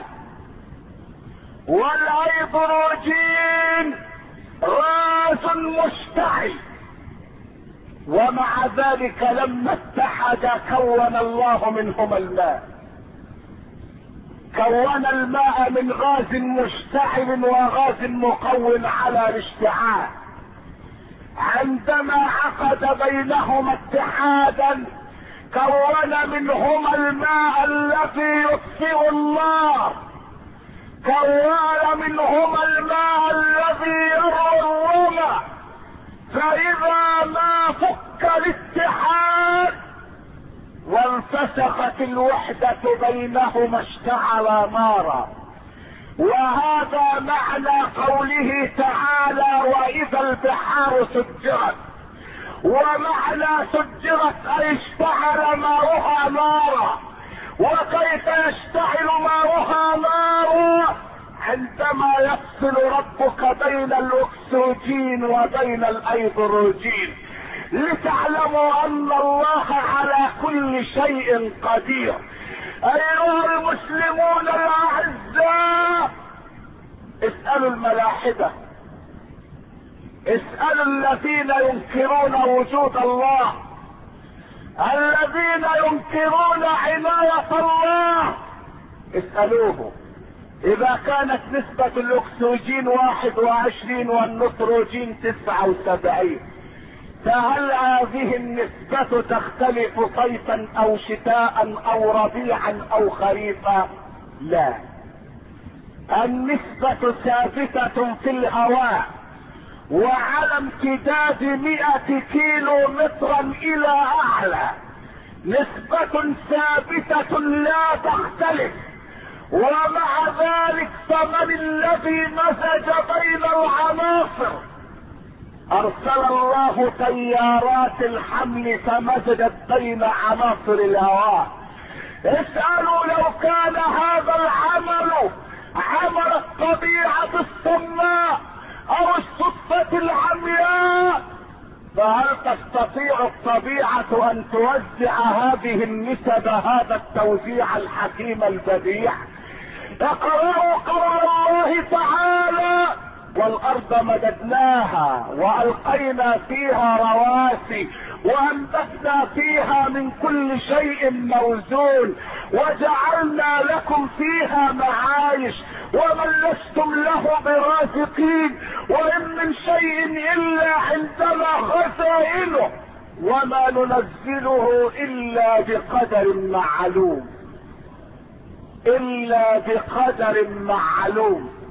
والايدروجين غاز مشتعل، ومع ذلك لما اتحد كون الله منهما الماء. كون الماء من غاز مشتعل وغاز مقوم على الاشتعال. عندما عقد بينهما اتحادا كون منهما الماء الذي يطفئ النار، كون منهما الماء الذي يروي الرمى. فاذا ما فك الاتحاد وانفسخت الوحدة بينهما اشتعل نارا. وهذا معنى قوله تعالى واذا البحار سجرت، ومعنى سجرت اي اشتعل ماؤها نارا. وكيف يشتعل ماؤها نارا؟ عندما يفصل ربك بين الاكسجين وبين الايدروجين، لتعلموا ان الله على كل شيء قدير. ايها المسلمون الاعزاء، اسألوا الملاحدة، اسألوا الذين ينكرون وجود الله، الذين ينكرون عناية الله، اسألوه اذا كانت نسبة الاكسجين واحد وعشرين والنيتروجين تسعة وسبعين، فهل هذه النسبة تختلف صيفا او شتاء او ربيعا او خريفا؟ لا. النسبة ثابتة في الهواء وعلى امتداد مئة كيلو مترا الى اعلى، نسبة ثابتة لا تختلف. ومع ذلك فمن الذي مزج بين العناصر؟ ارسل الله طيارات الحمل فمزجت بين عناصر الهواء. اسألوا لو كان هذا العمل عمل الطبيعة الصماء او الصدفة العمياء، فهل تستطيع الطبيعة ان توزع هذه النسب هذا التوزيع الحكيم البديع؟ اقرأوا قول الله تعالى: والارض مددناها والقينا فيها رواسي وانبتنا فيها من كل شيء موزون وجعلنا لكم فيها معايش ومن لستم له برازقين وان من شيء الا عندنا خزائنه وما ننزله الا بقدر معلوم، الا بقدر معلوم.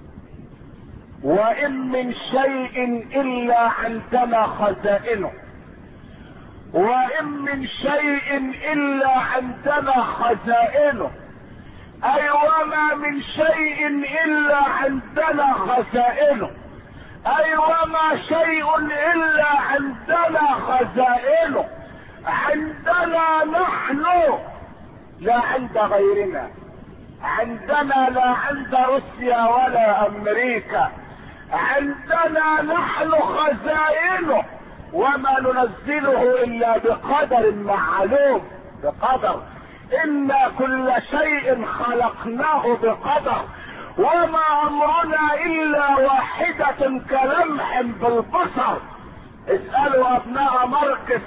وان من شيء الا عندنا خزائنه، وان من شيء الا عندنا خزائنه، اي وما من شيء الا عندنا خزائنه، اي وما شيء الا عندنا خزائنه، عندنا نحن لا عند غيرنا، عندنا لا عند روسيا ولا امريكا، عندنا نحن خزائنه وما ننزله الا بقدر معلوم، بقدر. انا كل شيء خلقناه بقدر وما امرنا الا واحدة كلمح بالبصر. اسألوا ابناء ماركس،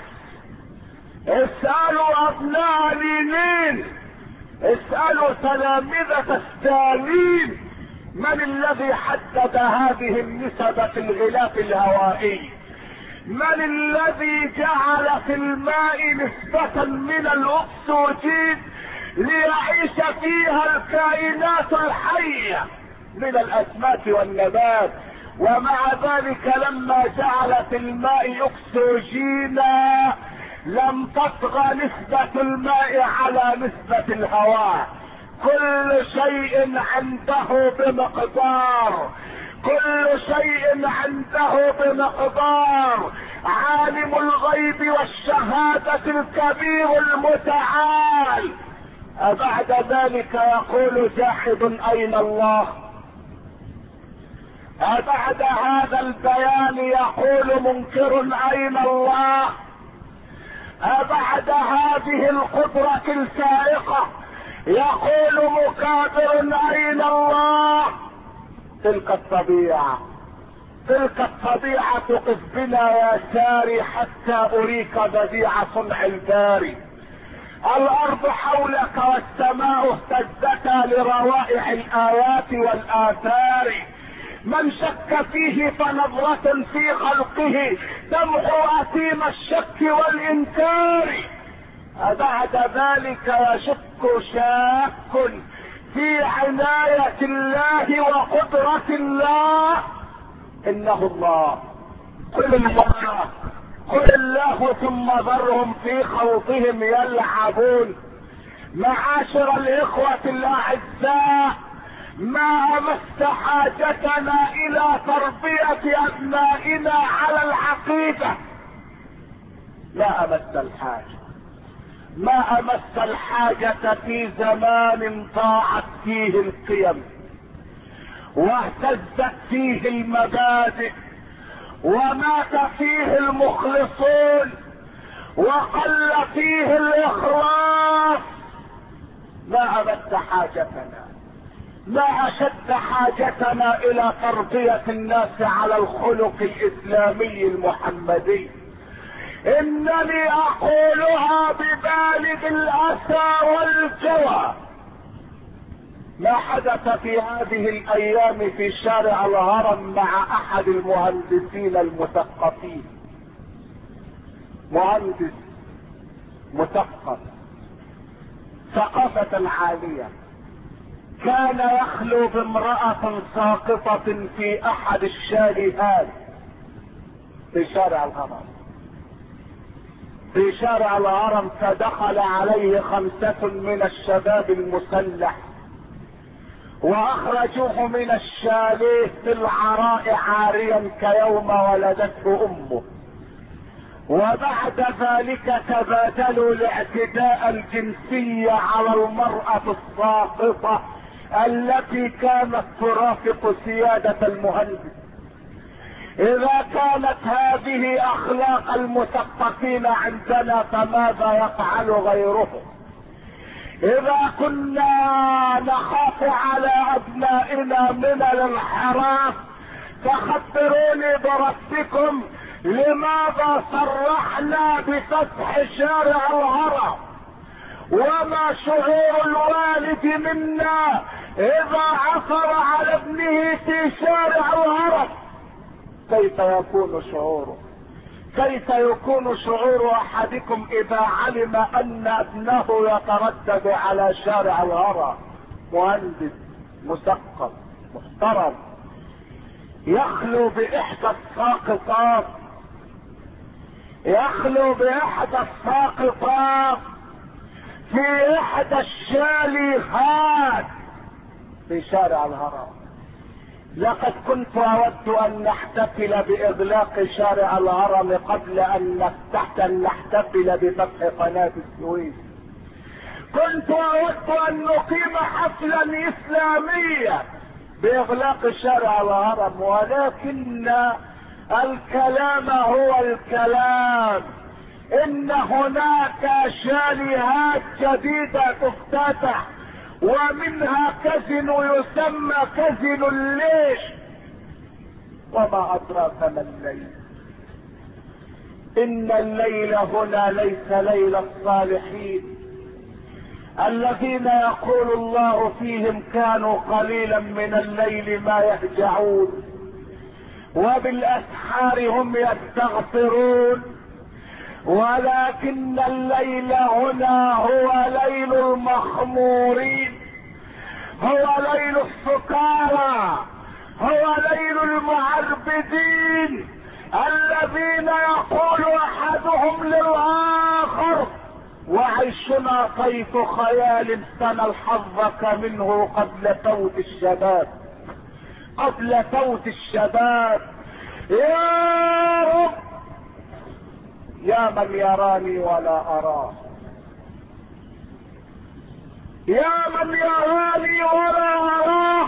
اسألوا ابناء لينين، اسألوا تلامذة ستالين، من الذي حدد هذه النسب في الغلاف الهوائي؟ من الذي جعل في الماء نسبة من الاكسجين ليعيش فيها الكائنات الحية من الاسماك والنبات؟ ومع ذلك لما جعل في الماء اكسجينا لم تطغى نسبة الماء على نسبة الهواء. كل شيء عنده بمقدار، كل شيء عنده بمقدار. عالم الغيب والشهادة الكبير المتعال. أبعد ذلك يقول جاحد أين الله؟ أبعد هذا البيان يقول منكر أين الله؟ أبعد هذه القدرة الفائقة يقول مكابر أين الله؟ تلك الطبيعة، تلك الطبيعة قف بنا يا ساري حتى أريك بديع صنع الباري. الأرض حولك والسماء اهتزتا لروائع الآيات والآثار. من شك فيه فنظرة في خلقه تمحو أثيم الشك والإنكار. أبعد ذلك يشك شاك في عناية الله وقدرة الله. إنه الله، قل الله، قل الله ثم ذرهم في خوضهم يلعبون. معاشر الإخوة الأعزاء، ما أمس حاجتنا إلى تربية أبنائنا على العقيدة، ما أمس الحاجة، ما أمس الحاجة في زمان ضاعت فيه القيم واهتزت فيه المبادئ ومات فيه المخلصون وقل فيه الإخلاص. ما أمس حاجتنا، ما أشد حاجتنا إلى تربية الناس على الخلق الإسلامي المحمدي. إنني أقولها ببالغ الأسى والجوى. ما حدث في هذه الأيام في شارع الهرم مع أحد المهندسين المثقفين، مهندس مثقف ثقافة عالية، كان يخلو بامرأة ساقطة في احد الشاليهات في شارع الهرم في شارع الهرم فدخل عليه خمسة من الشباب المسلح واخرجوه من الشاليه في العراء عاريا كيوم ولدته امه، وبعد ذلك تبادلوا الاعتداء الجنسي على المرأة الساقطة التي كانت ترافق سيادة المهندس. اذا كانت هذه اخلاق المثقفين عندنا فماذا يفعل غيرهم؟ اذا كنا نخاف على ابنائنا من الانحراف فخبروني بربكم لماذا صرحنا بفتح شارع الهرم؟ وما شعور الوالد منا اذا عثر على ابنه في شارع الهرم؟ كيف يكون شعوره؟ كيف يكون شعور احدكم اذا علم ان ابنه يتردد على شارع الهرم؟ مهندس مثقف محترم يخلو باحدى الساقطات يخلو باحدى الساقطات في احدى الشاليهات في شارع الهرم. لقد كنت اود ان نحتفل باغلاق شارع الهرم قبل ان نفتح نحتفل بفتح قناة السويس. كنت اود ان نقيم حفلا اسلاميا باغلاق شارع الهرم، ولكن الكلام هو الكلام. ان هناك شاليهات جديدة تفتتح ومنها كازينو يسمى كازينو الليش. وما ادراك ما الليل؟ ان الليل هنا ليس ليل الصالحين الذين يقول الله فيهم كانوا قليلا من الليل ما يهجعون وبالاسحار هم يستغفرون. ولكن الليل هنا هو ليل المخمورين، هو ليل السكارى، هو ليل المعربدين الذين يقول احدهم للاخر وعيشنا طيف خيال سنل حظك منه قبل فوت الشباب قبل فوت الشباب. يا رب يا من يراني ولا اراه، يا من يراني ولا اراه،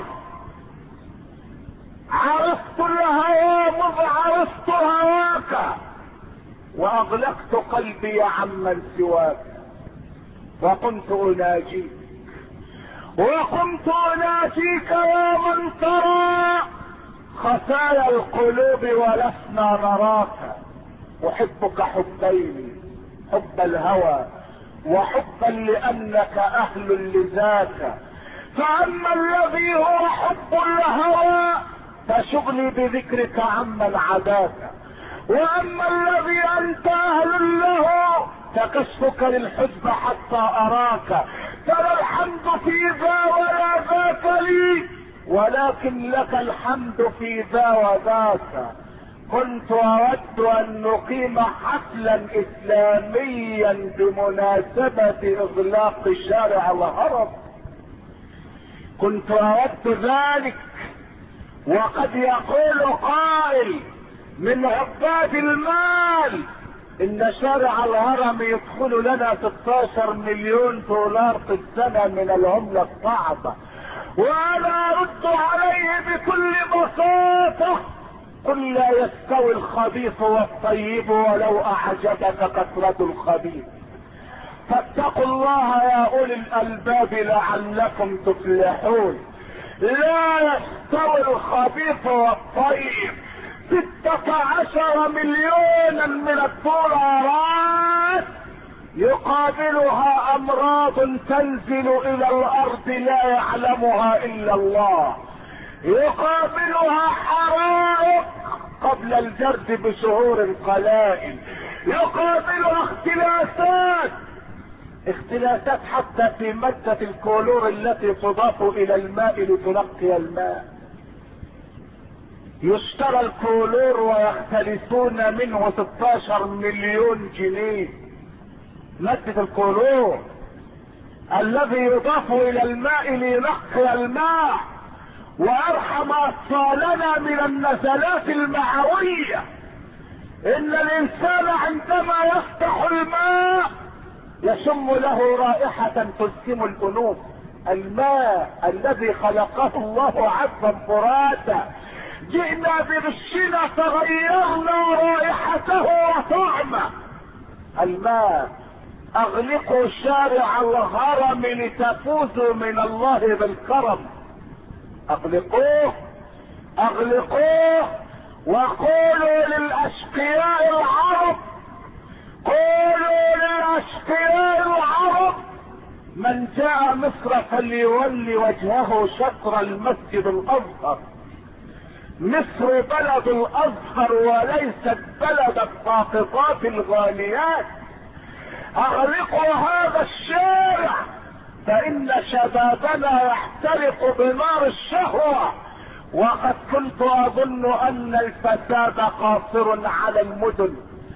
عرفت الهوى مذ عرفت هواك واغلقت قلبي عمن سواك، وكنت اناجيك وكنت اناجيك يا من ترى خفايا القلوب ولسنا نراك. احبك حبين، حب الهوى وحبا لانك اهل لذاك. فاما الذي هو حب الهوى فشغلي بذكرك عمن عداك، واما الذي انت اهل له فكشفك للحزب حتى اراك. فلا الحمد في ذا ولا ذاك لي، ولكن لك الحمد في ذا وذاك. كنت اود ان نقيم حفلا اسلاميا بمناسبة اغلاق شارع الهرم، كنت اود ذلك. وقد يقول قائل من عباد المال ان شارع الهرم يدخل لنا ستة عشر مليون دولار في السنة من العملة الصعبة، وانا ارد عليه بكل بساطة قل لا يستوي الخبيث والطيب ولو اعجبك كثرة الخبيث، فاتقوا الله يا اولي الالباب لعلكم تفلحون. لا يستوي الخبيث والطيب. ستة عشر مليونا من الدولارات يقابلها امراض تنزل الى الارض لا يعلمها الا الله، يقابلها حرائق قبل الجرد بشهور قلائل، يقابلها اختلافات اختلافات حتى في مادة الكلور التي تضاف الى الماء لتنقي الماء. يشترى الكلور ويختلفون منه ستاشر مليون جنيه. مادة الكلور الذي يضاف الى الماء لينقي الماء ويرحم اطفالنا من النزلات المعوية. ان الانسان عندما يفتح الماء يشم له رائحة تلسم الانوف. الماء الذي خلقه الله عذبا فراتا، جئنا بغشنا فغيرنا رائحته وطعمه. الماء اغلقوا شارع الهرم لتفوزوا من الله بالكرم. اغلقوه اغلقوه وقولوا للاشقياء العرب، قولوا للاشقياء العرب من جاء مصر فليولي وجهه شطر المسجد الازهر. مصر بلد الازهر وليست بلد الساقطات الغاليات. اغلقوا هذا الشارع فان شبابنا يحترق بنار الشهوة. وقد كنت اظن ان الفساد قاصر على المدن،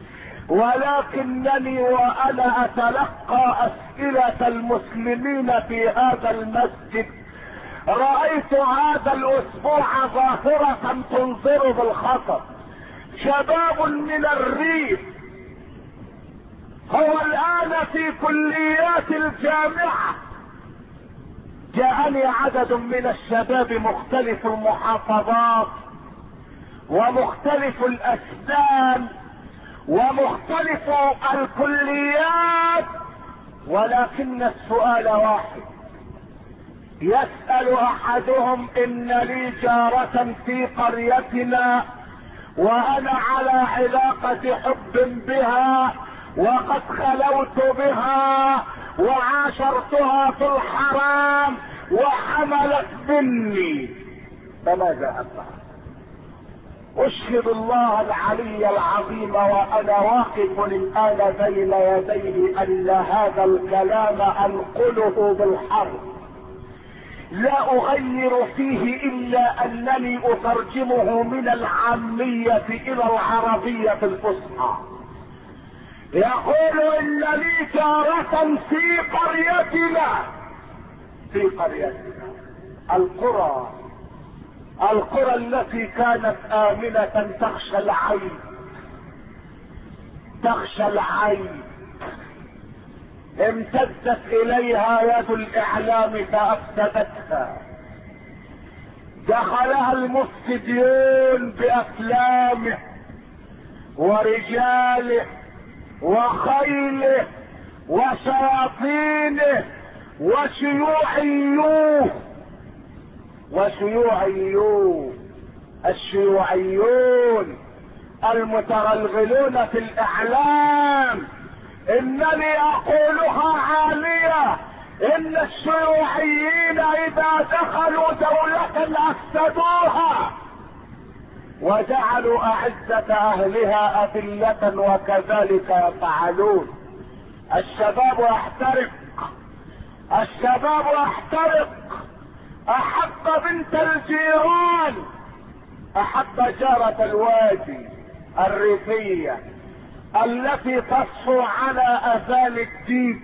ولكنني وانا اتلقى اسئلة المسلمين في هذا المسجد رأيت هذا الاسبوع ظاهرة تنذر بالخطر. شباب من الريف هو الان في كليات الجامعة. جاءني عدد من الشباب مختلف المحافظات ومختلف الاسنان ومختلف الكليات، ولكن السؤال واحد. يسأل احدهم ان لي جارة في قريتنا وانا على علاقة حب بها وقد خلوت بها وعاشرتها في الحرام وحملت مني، فماذا افعل؟ اشهد الله العلي العظيم وانا واقف الان بين يديه ان هذا الكلام انقله بالحرف، لا اغير فيه الا انني اترجمه من العامية الى العربية الفصحى. يقول ان لي جارة في قريتنا، في قريتنا القرى القرى التي كانت آمنة تخشى العين، تخشى العين، امتدت اليها يد الاعلام فافسدتها. دخلها المفسدون بافلامه ورجاله وخيله وشياطينه وشيوعيوه وشيوعيوه الشيوعيون المتغلغلون في الاعلام. انني اقولها عالية، ان الشيوعيين اذا دخلوا دولة افسدوها وجعلوا اعزة اهلها اذلة وكذلك يفعلون. الشباب يحترق، الشباب يحترق. احب بنت الجيران، احب جارة الوادي الريفية التي تصحو على اذان الديك،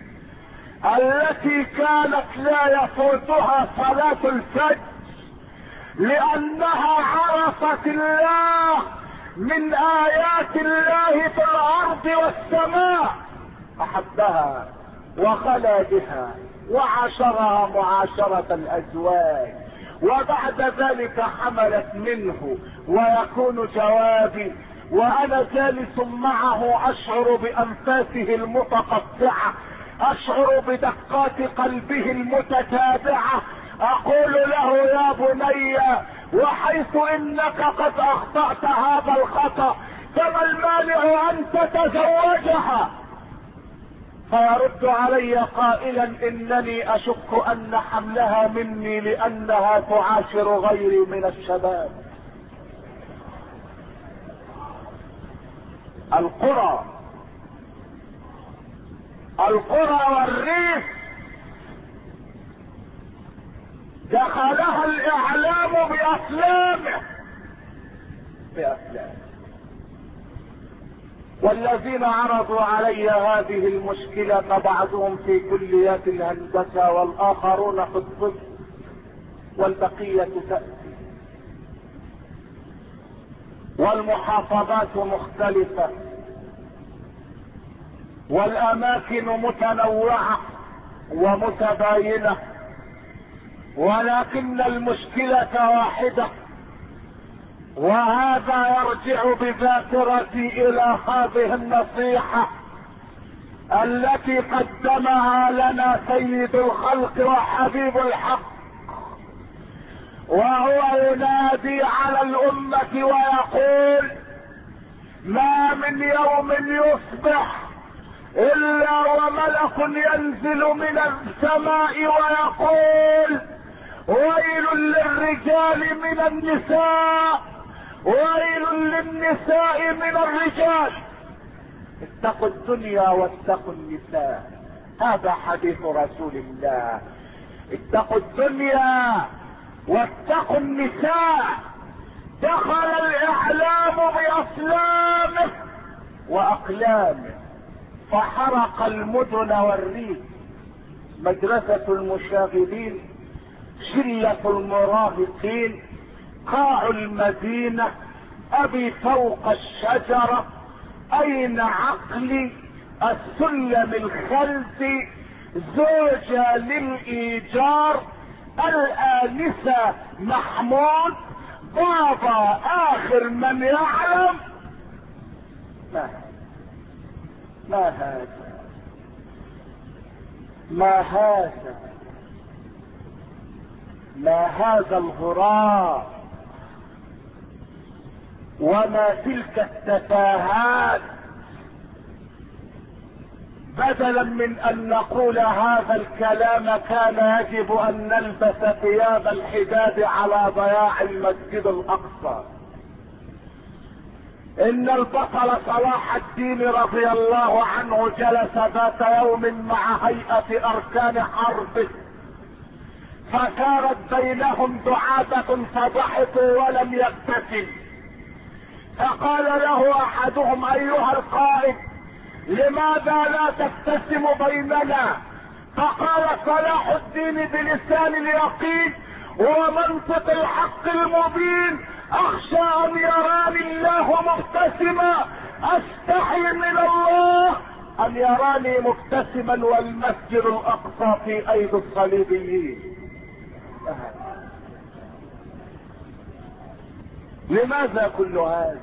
التي كانت لا يفوتها صلاة الفجر لانها عرفت الله من ايات الله في الارض والسماء. احبها وخلى بها وعاشرها معاشرة الازواج، وبعد ذلك حملت منه. ويكون جوابي وانا جالس معه اشعر بانفاسه المتقطعة، اشعر بدقات قلبه المتتابعة. اقول له يا بني وحيث انك قد اخطأت هذا الخطأ فما المانع ان تتزوجها؟ فيرد علي قائلا انني اشك ان حملها مني لانها تعاشر غيري من الشباب. القرى القرى والريف دخلها الاعلام بافلامه بافلامه والذين عرضوا علي هذه المشكلة بعضهم في كليات الهندسة والاخرون في الطب والبقية تأتي، والمحافظات مختلفة والاماكن متنوعة ومتباينة، ولكن المشكلة واحدة، وهذا يرجع بذاكرتي الى هذه النصيحة التي قدمها لنا سيد الخلق وحبيب الحق، وهو ينادي على الامة ويقول: ما من يوم يصبح الا وملك ينزل من السماء ويقول: ويل للرجال من النساء، ويل للنساء من الرجال، اتقوا الدنيا واتقوا النساء. هذا حديث رسول الله. اتقوا الدنيا واتقوا النساء. دخل الاعلام بافلامه واقلامه فحرق المدن والريف، مدرسة المشاغبين، شلة المراهقين، قاع المدينة، ابي فوق الشجرة، اين عقلي، السلم الخلفي، زوجة للايجار، الانسة محمود، بابا اخر من يعلم. ما ما هذا ما هذا ما هذا الهراء وما تلك التفاهات. بدلا من ان نقول هذا الكلام كان يجب ان نلبس ثياب الحداد على ضياع المسجد الاقصى. ان البطل صلاح الدين رضي الله عنه جلس ذات يوم مع هيئة اركان حربه، فكانت بينهم دعابة فضحكوا ولم يبتسم، فقال له احدهم: ايها القائد، لماذا لا تبتسم بيننا؟ فقال صلاح الدين بلسان اليقين ومنطق الحق المبين: اخشى ان يراني الله مبتسما، استحي من الله ان يراني مبتسما والمسجد الاقصى في ايدي الصليبيين. لماذا كل هذا؟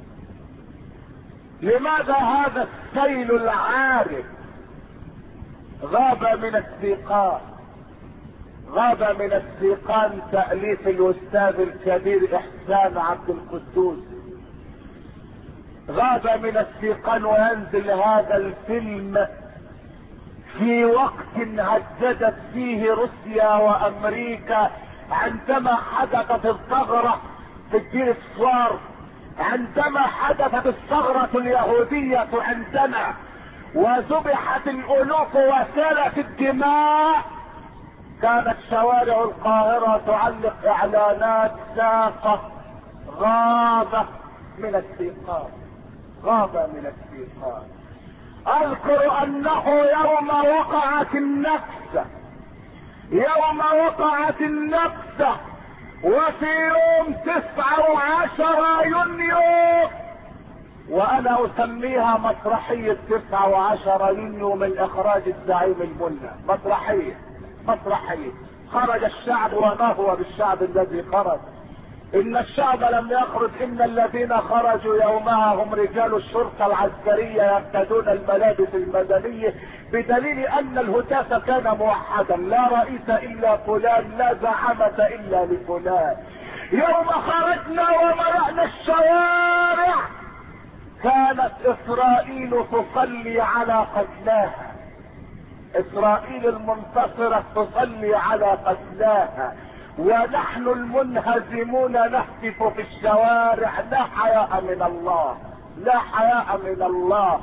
لماذا هذا السيل العارف؟ غاب من السيقان، غاب من السيقان تأليف الاستاذ الكبير احسان عبد القدوس، غاب من السيقان وينزل هذا الفيلم في وقت هددت فيه روسيا وامريكا، عندما حدثت الثغرة في الدير الصوار، عندما حدثت الثغرة اليهودية عندنا وذبحت الالوف وسالت الدماء، كانت شوارع القاهرة تعلق اعلانات ساقة. غاب من السيقان، غاب من السيقان. اذكر انه يوم وقعت النكسة، يوم وقعت النكسة وفي يوم تسعة وعشر يونيو، وانا اسميها مسرحية تسعة وعشر يونيو من اخراج الزعيم الملا، مسرحية مسرحية. خرج الشعب، وما هو بالشعب الذي خرج؟ ان الشعب لم يخرج، ان الذين خرجوا يومها هم رجال الشرطة العسكرية يرتدون الملابس المدنية، بدليل ان الهتاف كان موحدا: لا رئيس الا فلان، لا زعامة الا لفلان. يوم خرجنا وملأنا الشوارع كانت اسرائيل تصلي على قتلاها، اسرائيل المنتصرة تصلي على قتلاها، ونحن المنهزمون نهتف في الشوارع: لا حياء من الله، لا حياء من الله.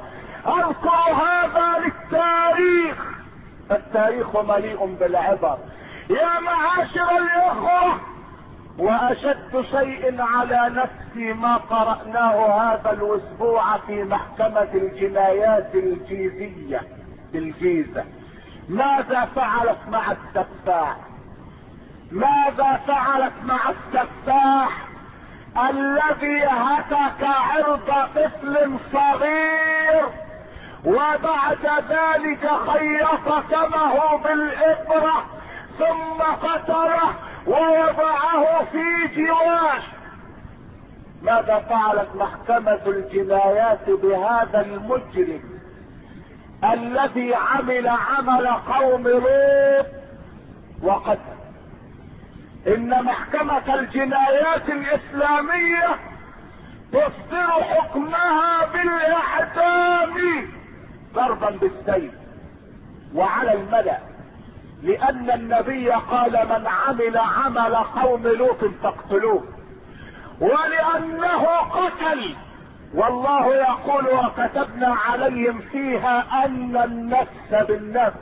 اذكر هذا للتاريخ، التاريخ مليء بالعبر. يا معاشر الاخوة، واشد شيء على نفسي ما قرأناه هذا الاسبوع في محكمة الجنايات الجيزية بالجيزة. ماذا فعلت مع السفاح؟ ماذا فعلت مع السفاح الذي هتك عرض طفل صغير وبعد ذلك خيط دمه بالإبرة ثم قتله ووضعه في جواه؟ ماذا فعلت محكمة الجنايات بهذا المجرم الذي عمل عمل قوم لوط وقتل؟ ان محكمة الجنايات الاسلامية تصدر حكمها بالاعدام ضربا بالسيف وعلى الملأ، لان النبي قال من عمل عمل قوم لوط فاقتلوه، ولانه قتل، والله يقول وكتبنا عليهم فيها ان النفس بالنفس،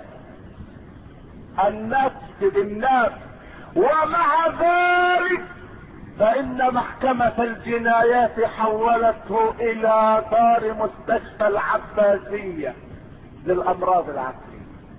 النفس بالنفس. ومع ذلك فان محكمة الجنايات حولته الى دار مستشفى العباسية للامراض العقلية.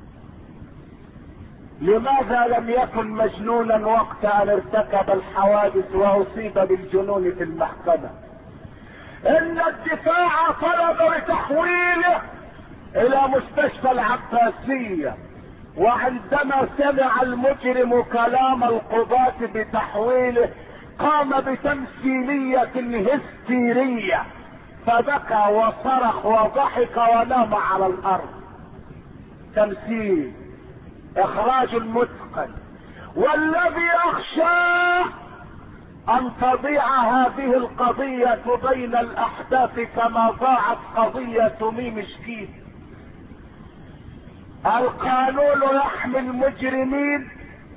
لماذا لم يكن مجنونا وقت ان ارتكب الحوادث واصيب بالجنون في المحكمة؟ ان الدفاع طلب بتحويله الى مستشفى العباسية، وعندما سمع المجرم كلام القضاة بتحويله قام بتمثيلية هستيرية، فبكى وصرخ وضحك ونام على الارض. تمثيل، اخراج متقن. والذي اخشاه ان تضيع هذه القضية بين الاحداث كما ضاعت قضية ميم شكيب. القانون يحمي المجرمين.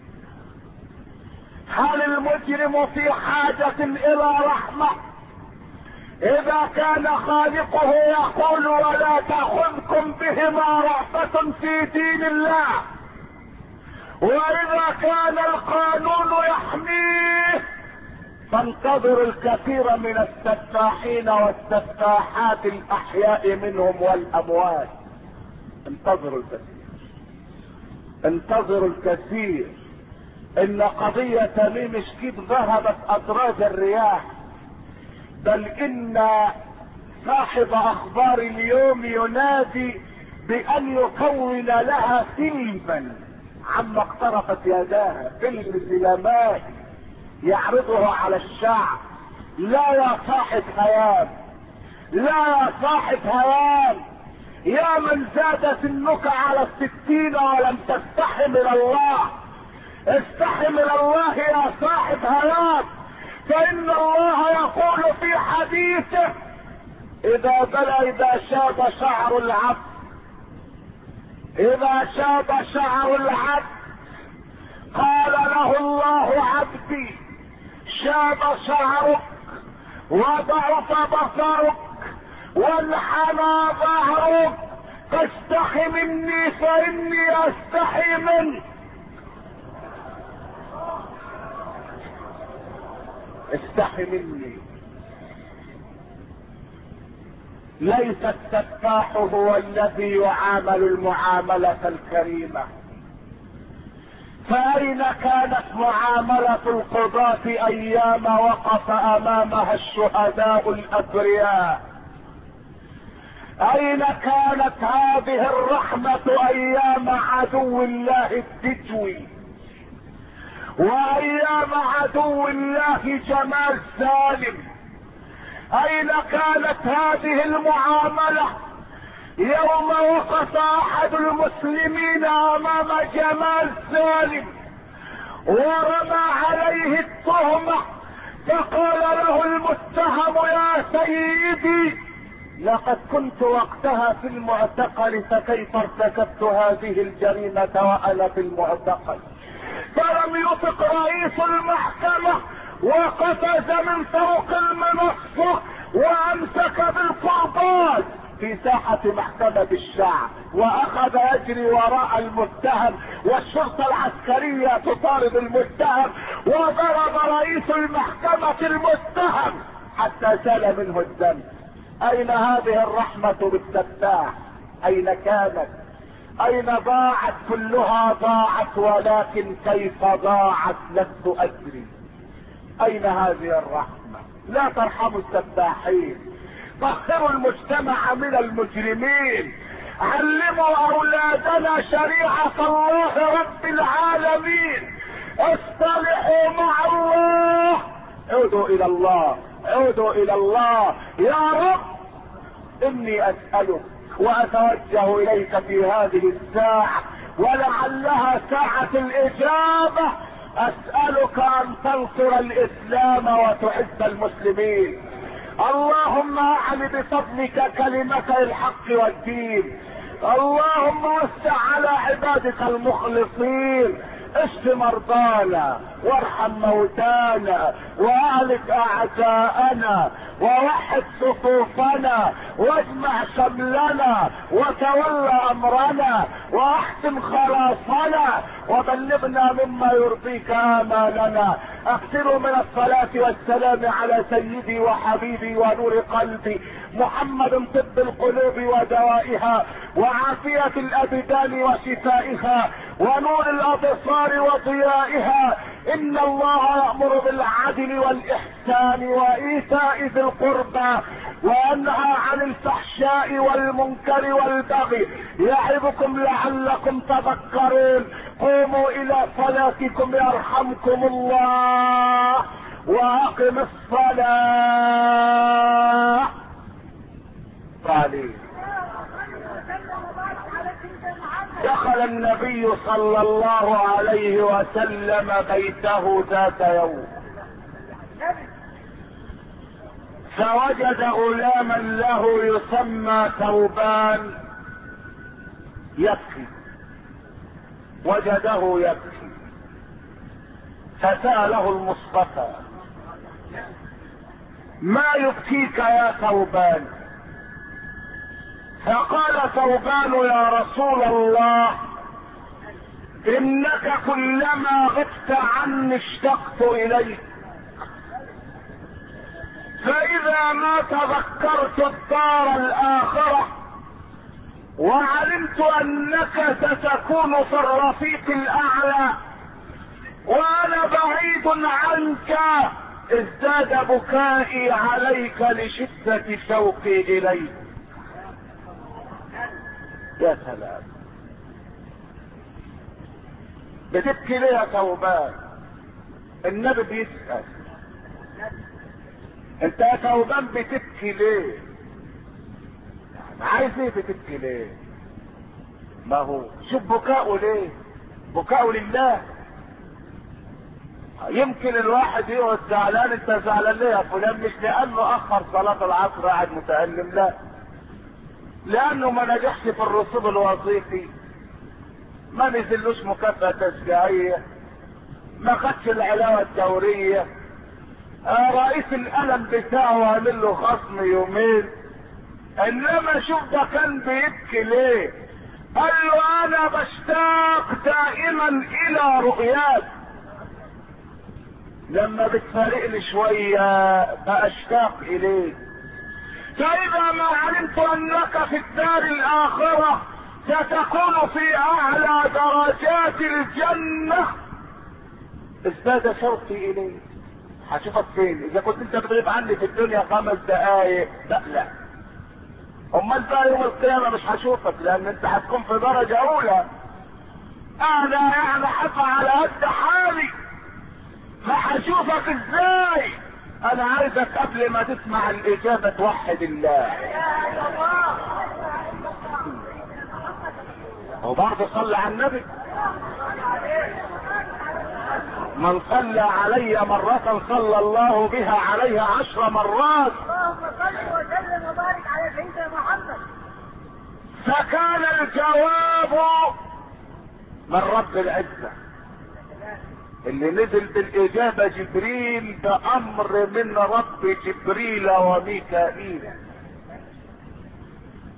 هل المجرم في حاجة الى رحمة؟ اذا كان خالقه يقول ولا تأخذكم بهما رأفة في دين الله، واذا كان القانون يحميه فانتظر الكثير من السفاحين والسفاحات الاحياء منهم والاموات. انتظروا الكثير، انتظروا الكثير. ان قضية ميم شكيب ذهبت ادراج الرياح، بل ان صاحب اخبار اليوم ينادي بان يكون لها فيلما عما اقترفت يداها، فيلم سينمائي يعرضه على الشعب. لا يا صاحب هيام، لا يا صاحب هيام، يا من زاد سنك على الستين ولم تستحي من الله، استحي من الله يا صاحب هيام. فان الله يقول في حديثه اذا بلى اذا شاب شعر العبد، اذا شاب شعر العبد قال له الله عبدي شاب شعرك وضعف بصرك وانحنى ظهرك فاستحي مني فاني استحي منك. استحي مني. ليس السفاح هو الذي يعامل المعاملة الكريمة. فأين كانت معاملة القضاة أيام وقف أمامها الشهداء الأبرياء؟ أين كانت هذه الرحمة أيام عدو الله الدجوي وأيام عدو الله جمال سالم؟ أين كانت هذه المعاملة يوم وقف احد المسلمين امام جمال سالم ورمى عليه التهمة فقال له المتهم يا سيدي لقد كنت وقتها في المعتقل فكيف ارتكبت هذه الجريمة وانا في المعتقل؟ فلم يطق رئيس المحكمة وقفز من فوق المنصة وامسك بالقرباج في ساحة محكمة الشعب، واخذ يجري وراء المتهم، والشرطة العسكرية تطارد المتهم، وضرب رئيس المحكمة المتهم حتى سال منه الدم. اين هذه الرحمة بالسفاح؟ اين كانت؟ اين ضاعت؟ كلها ضاعت، ولكن كيف ضاعت لست ادري. اين هذه الرحمة؟ لا ترحموا السفاحين، طهروا المجتمع من المجرمين، علموا اولادنا شريعة الله رب العالمين، اصطلحوا مع الله، عودوا الى الله، عودوا الى الله. يا رب اني اسألك واتوجه اليك في هذه الساعة، ولعلها ساعة الاجابة، اسألك ان تنصر الاسلام وتعز المسلمين. اللهم اعل بفضلك كلمة الحق والدين. اللهم وسع على عبادك المخلصين، اشف مرضانا وارحم موتانا واهلك اعداءنا ووحد صفوفنا واجمع شملنا وتولى امرنا واحسن خلاصنا وبلغنا مما يرضيك امالنا. اكثروا من الصلاة والسلام على سيدي وحبيبي ونور قلبي محمد، طب القلوب ودوائها وعافية الابدان وشفائها ونور الابصار وضيائها. ان الله يأمر بالعدل والاحسان وايتاء ذي القربى وينهى عن الفحشاء والمنكر والبغي، يعظكم لعلكم تذكرون. قوموا الى صلاتكم يرحمكم الله، واقم الصلاة. صلي. دخل النبي صلى الله عليه وسلم بيته ذات يوم، فوجد غلاما له يسمى ثوبان يبكي، وجده يبكي، فسأله المصطفى: ما يبكيك يا ثوبان؟ فقال ثوبان: يا رسول الله، انك كلما غبت عني اشتقت اليك، فاذا ما تذكرت الدار الاخرة وعلمت انك ستكون في الرفيق الاعلى وانا بعيد عنك ازداد بكائي عليك لشدة شوقي اليك. يا سلام، بتبكي ليه يا ثوبان؟ النبي بيسأل، انت يا ثوبان بتبكي ليه؟ عايز ايه بتبكي ليه؟ ما هو شوف بكاؤه ليه؟ بكاؤه لله. يمكن الواحد يقعد زعلان، انت زعلان ليه يا فلان؟ مش لانه اخر صلاة العصر قاعد متألم، لا، لانه ما نجحش في الرسوب الوظيفي، ما نزلوش مكافأة تشجيعية، ما خدش العلاوة الدورية، آه رئيس القلم بتاعه عامل له خصم يومين. انما شوف ده كان بيبكي ليه؟ قال له انا بشتاق دائما الى رؤياك، لما بتفارقني شوية باشتاق اليك، فاذا ما علمت انك في الدار الاخرة ستكون في اعلى درجات الجنة ازداد شوقي اليك. هشوفك فين؟ اذا كنت انت بتغيب عني في الدنيا خمس دقايق، لا لا، امال بقى يوم القيامة مش هشوفك، لان انت هتكون في درجة اولى. انا يعني حفى على قد حالي، فهشوفك ازاي؟ انا عايزك قبل ما تسمع الاجابة توحد الله. وبعد صلى على النبي، من صلى علي مرة صلى الله بها عليها عشر مرات. اللهم صل وسلم وبارك على سيدنا محمد. فكان الجواب من رب العزة اللي نزل بالاجابة جبريل بامر من رب جبريل وميكائيل.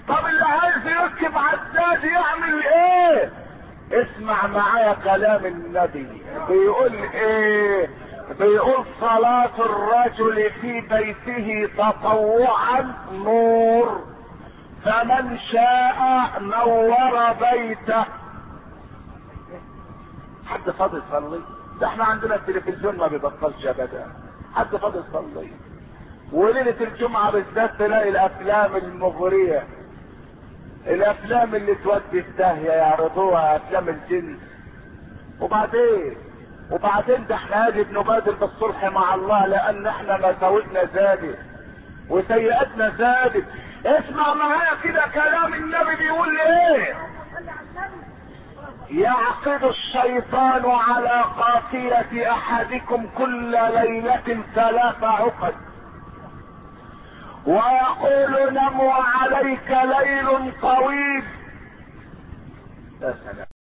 طب اللي عايز يركب عداد يعمل ايه؟ اسمع معايا كلام النبي بيقول ايه؟ بيقول صلاة الرجل في بيته تطوعا نور، فمن شاء نور بيته. حد فاضي يصلي؟ ده احنا عندنا التلفزيون ما بيبطلش ابدا. حد فاضي يصلي؟ وليلة الجمعة بالذات تلاقي الافلام المغرية، الافلام اللي تودي في داهية يعرضوها، افلام الجنس. وبعدين وبعدين ده احنا يجب نبادر بالصلح مع الله، لان احنا مساوئنا زادت وسيئاتنا زادت. اسمع معايا كده كلام النبي بيقول ايه؟ يعقد الشيطان على قافية احدكم كل ليلة ثلاث عقد، ويقول نم عليك ليل طويل. يا سلام.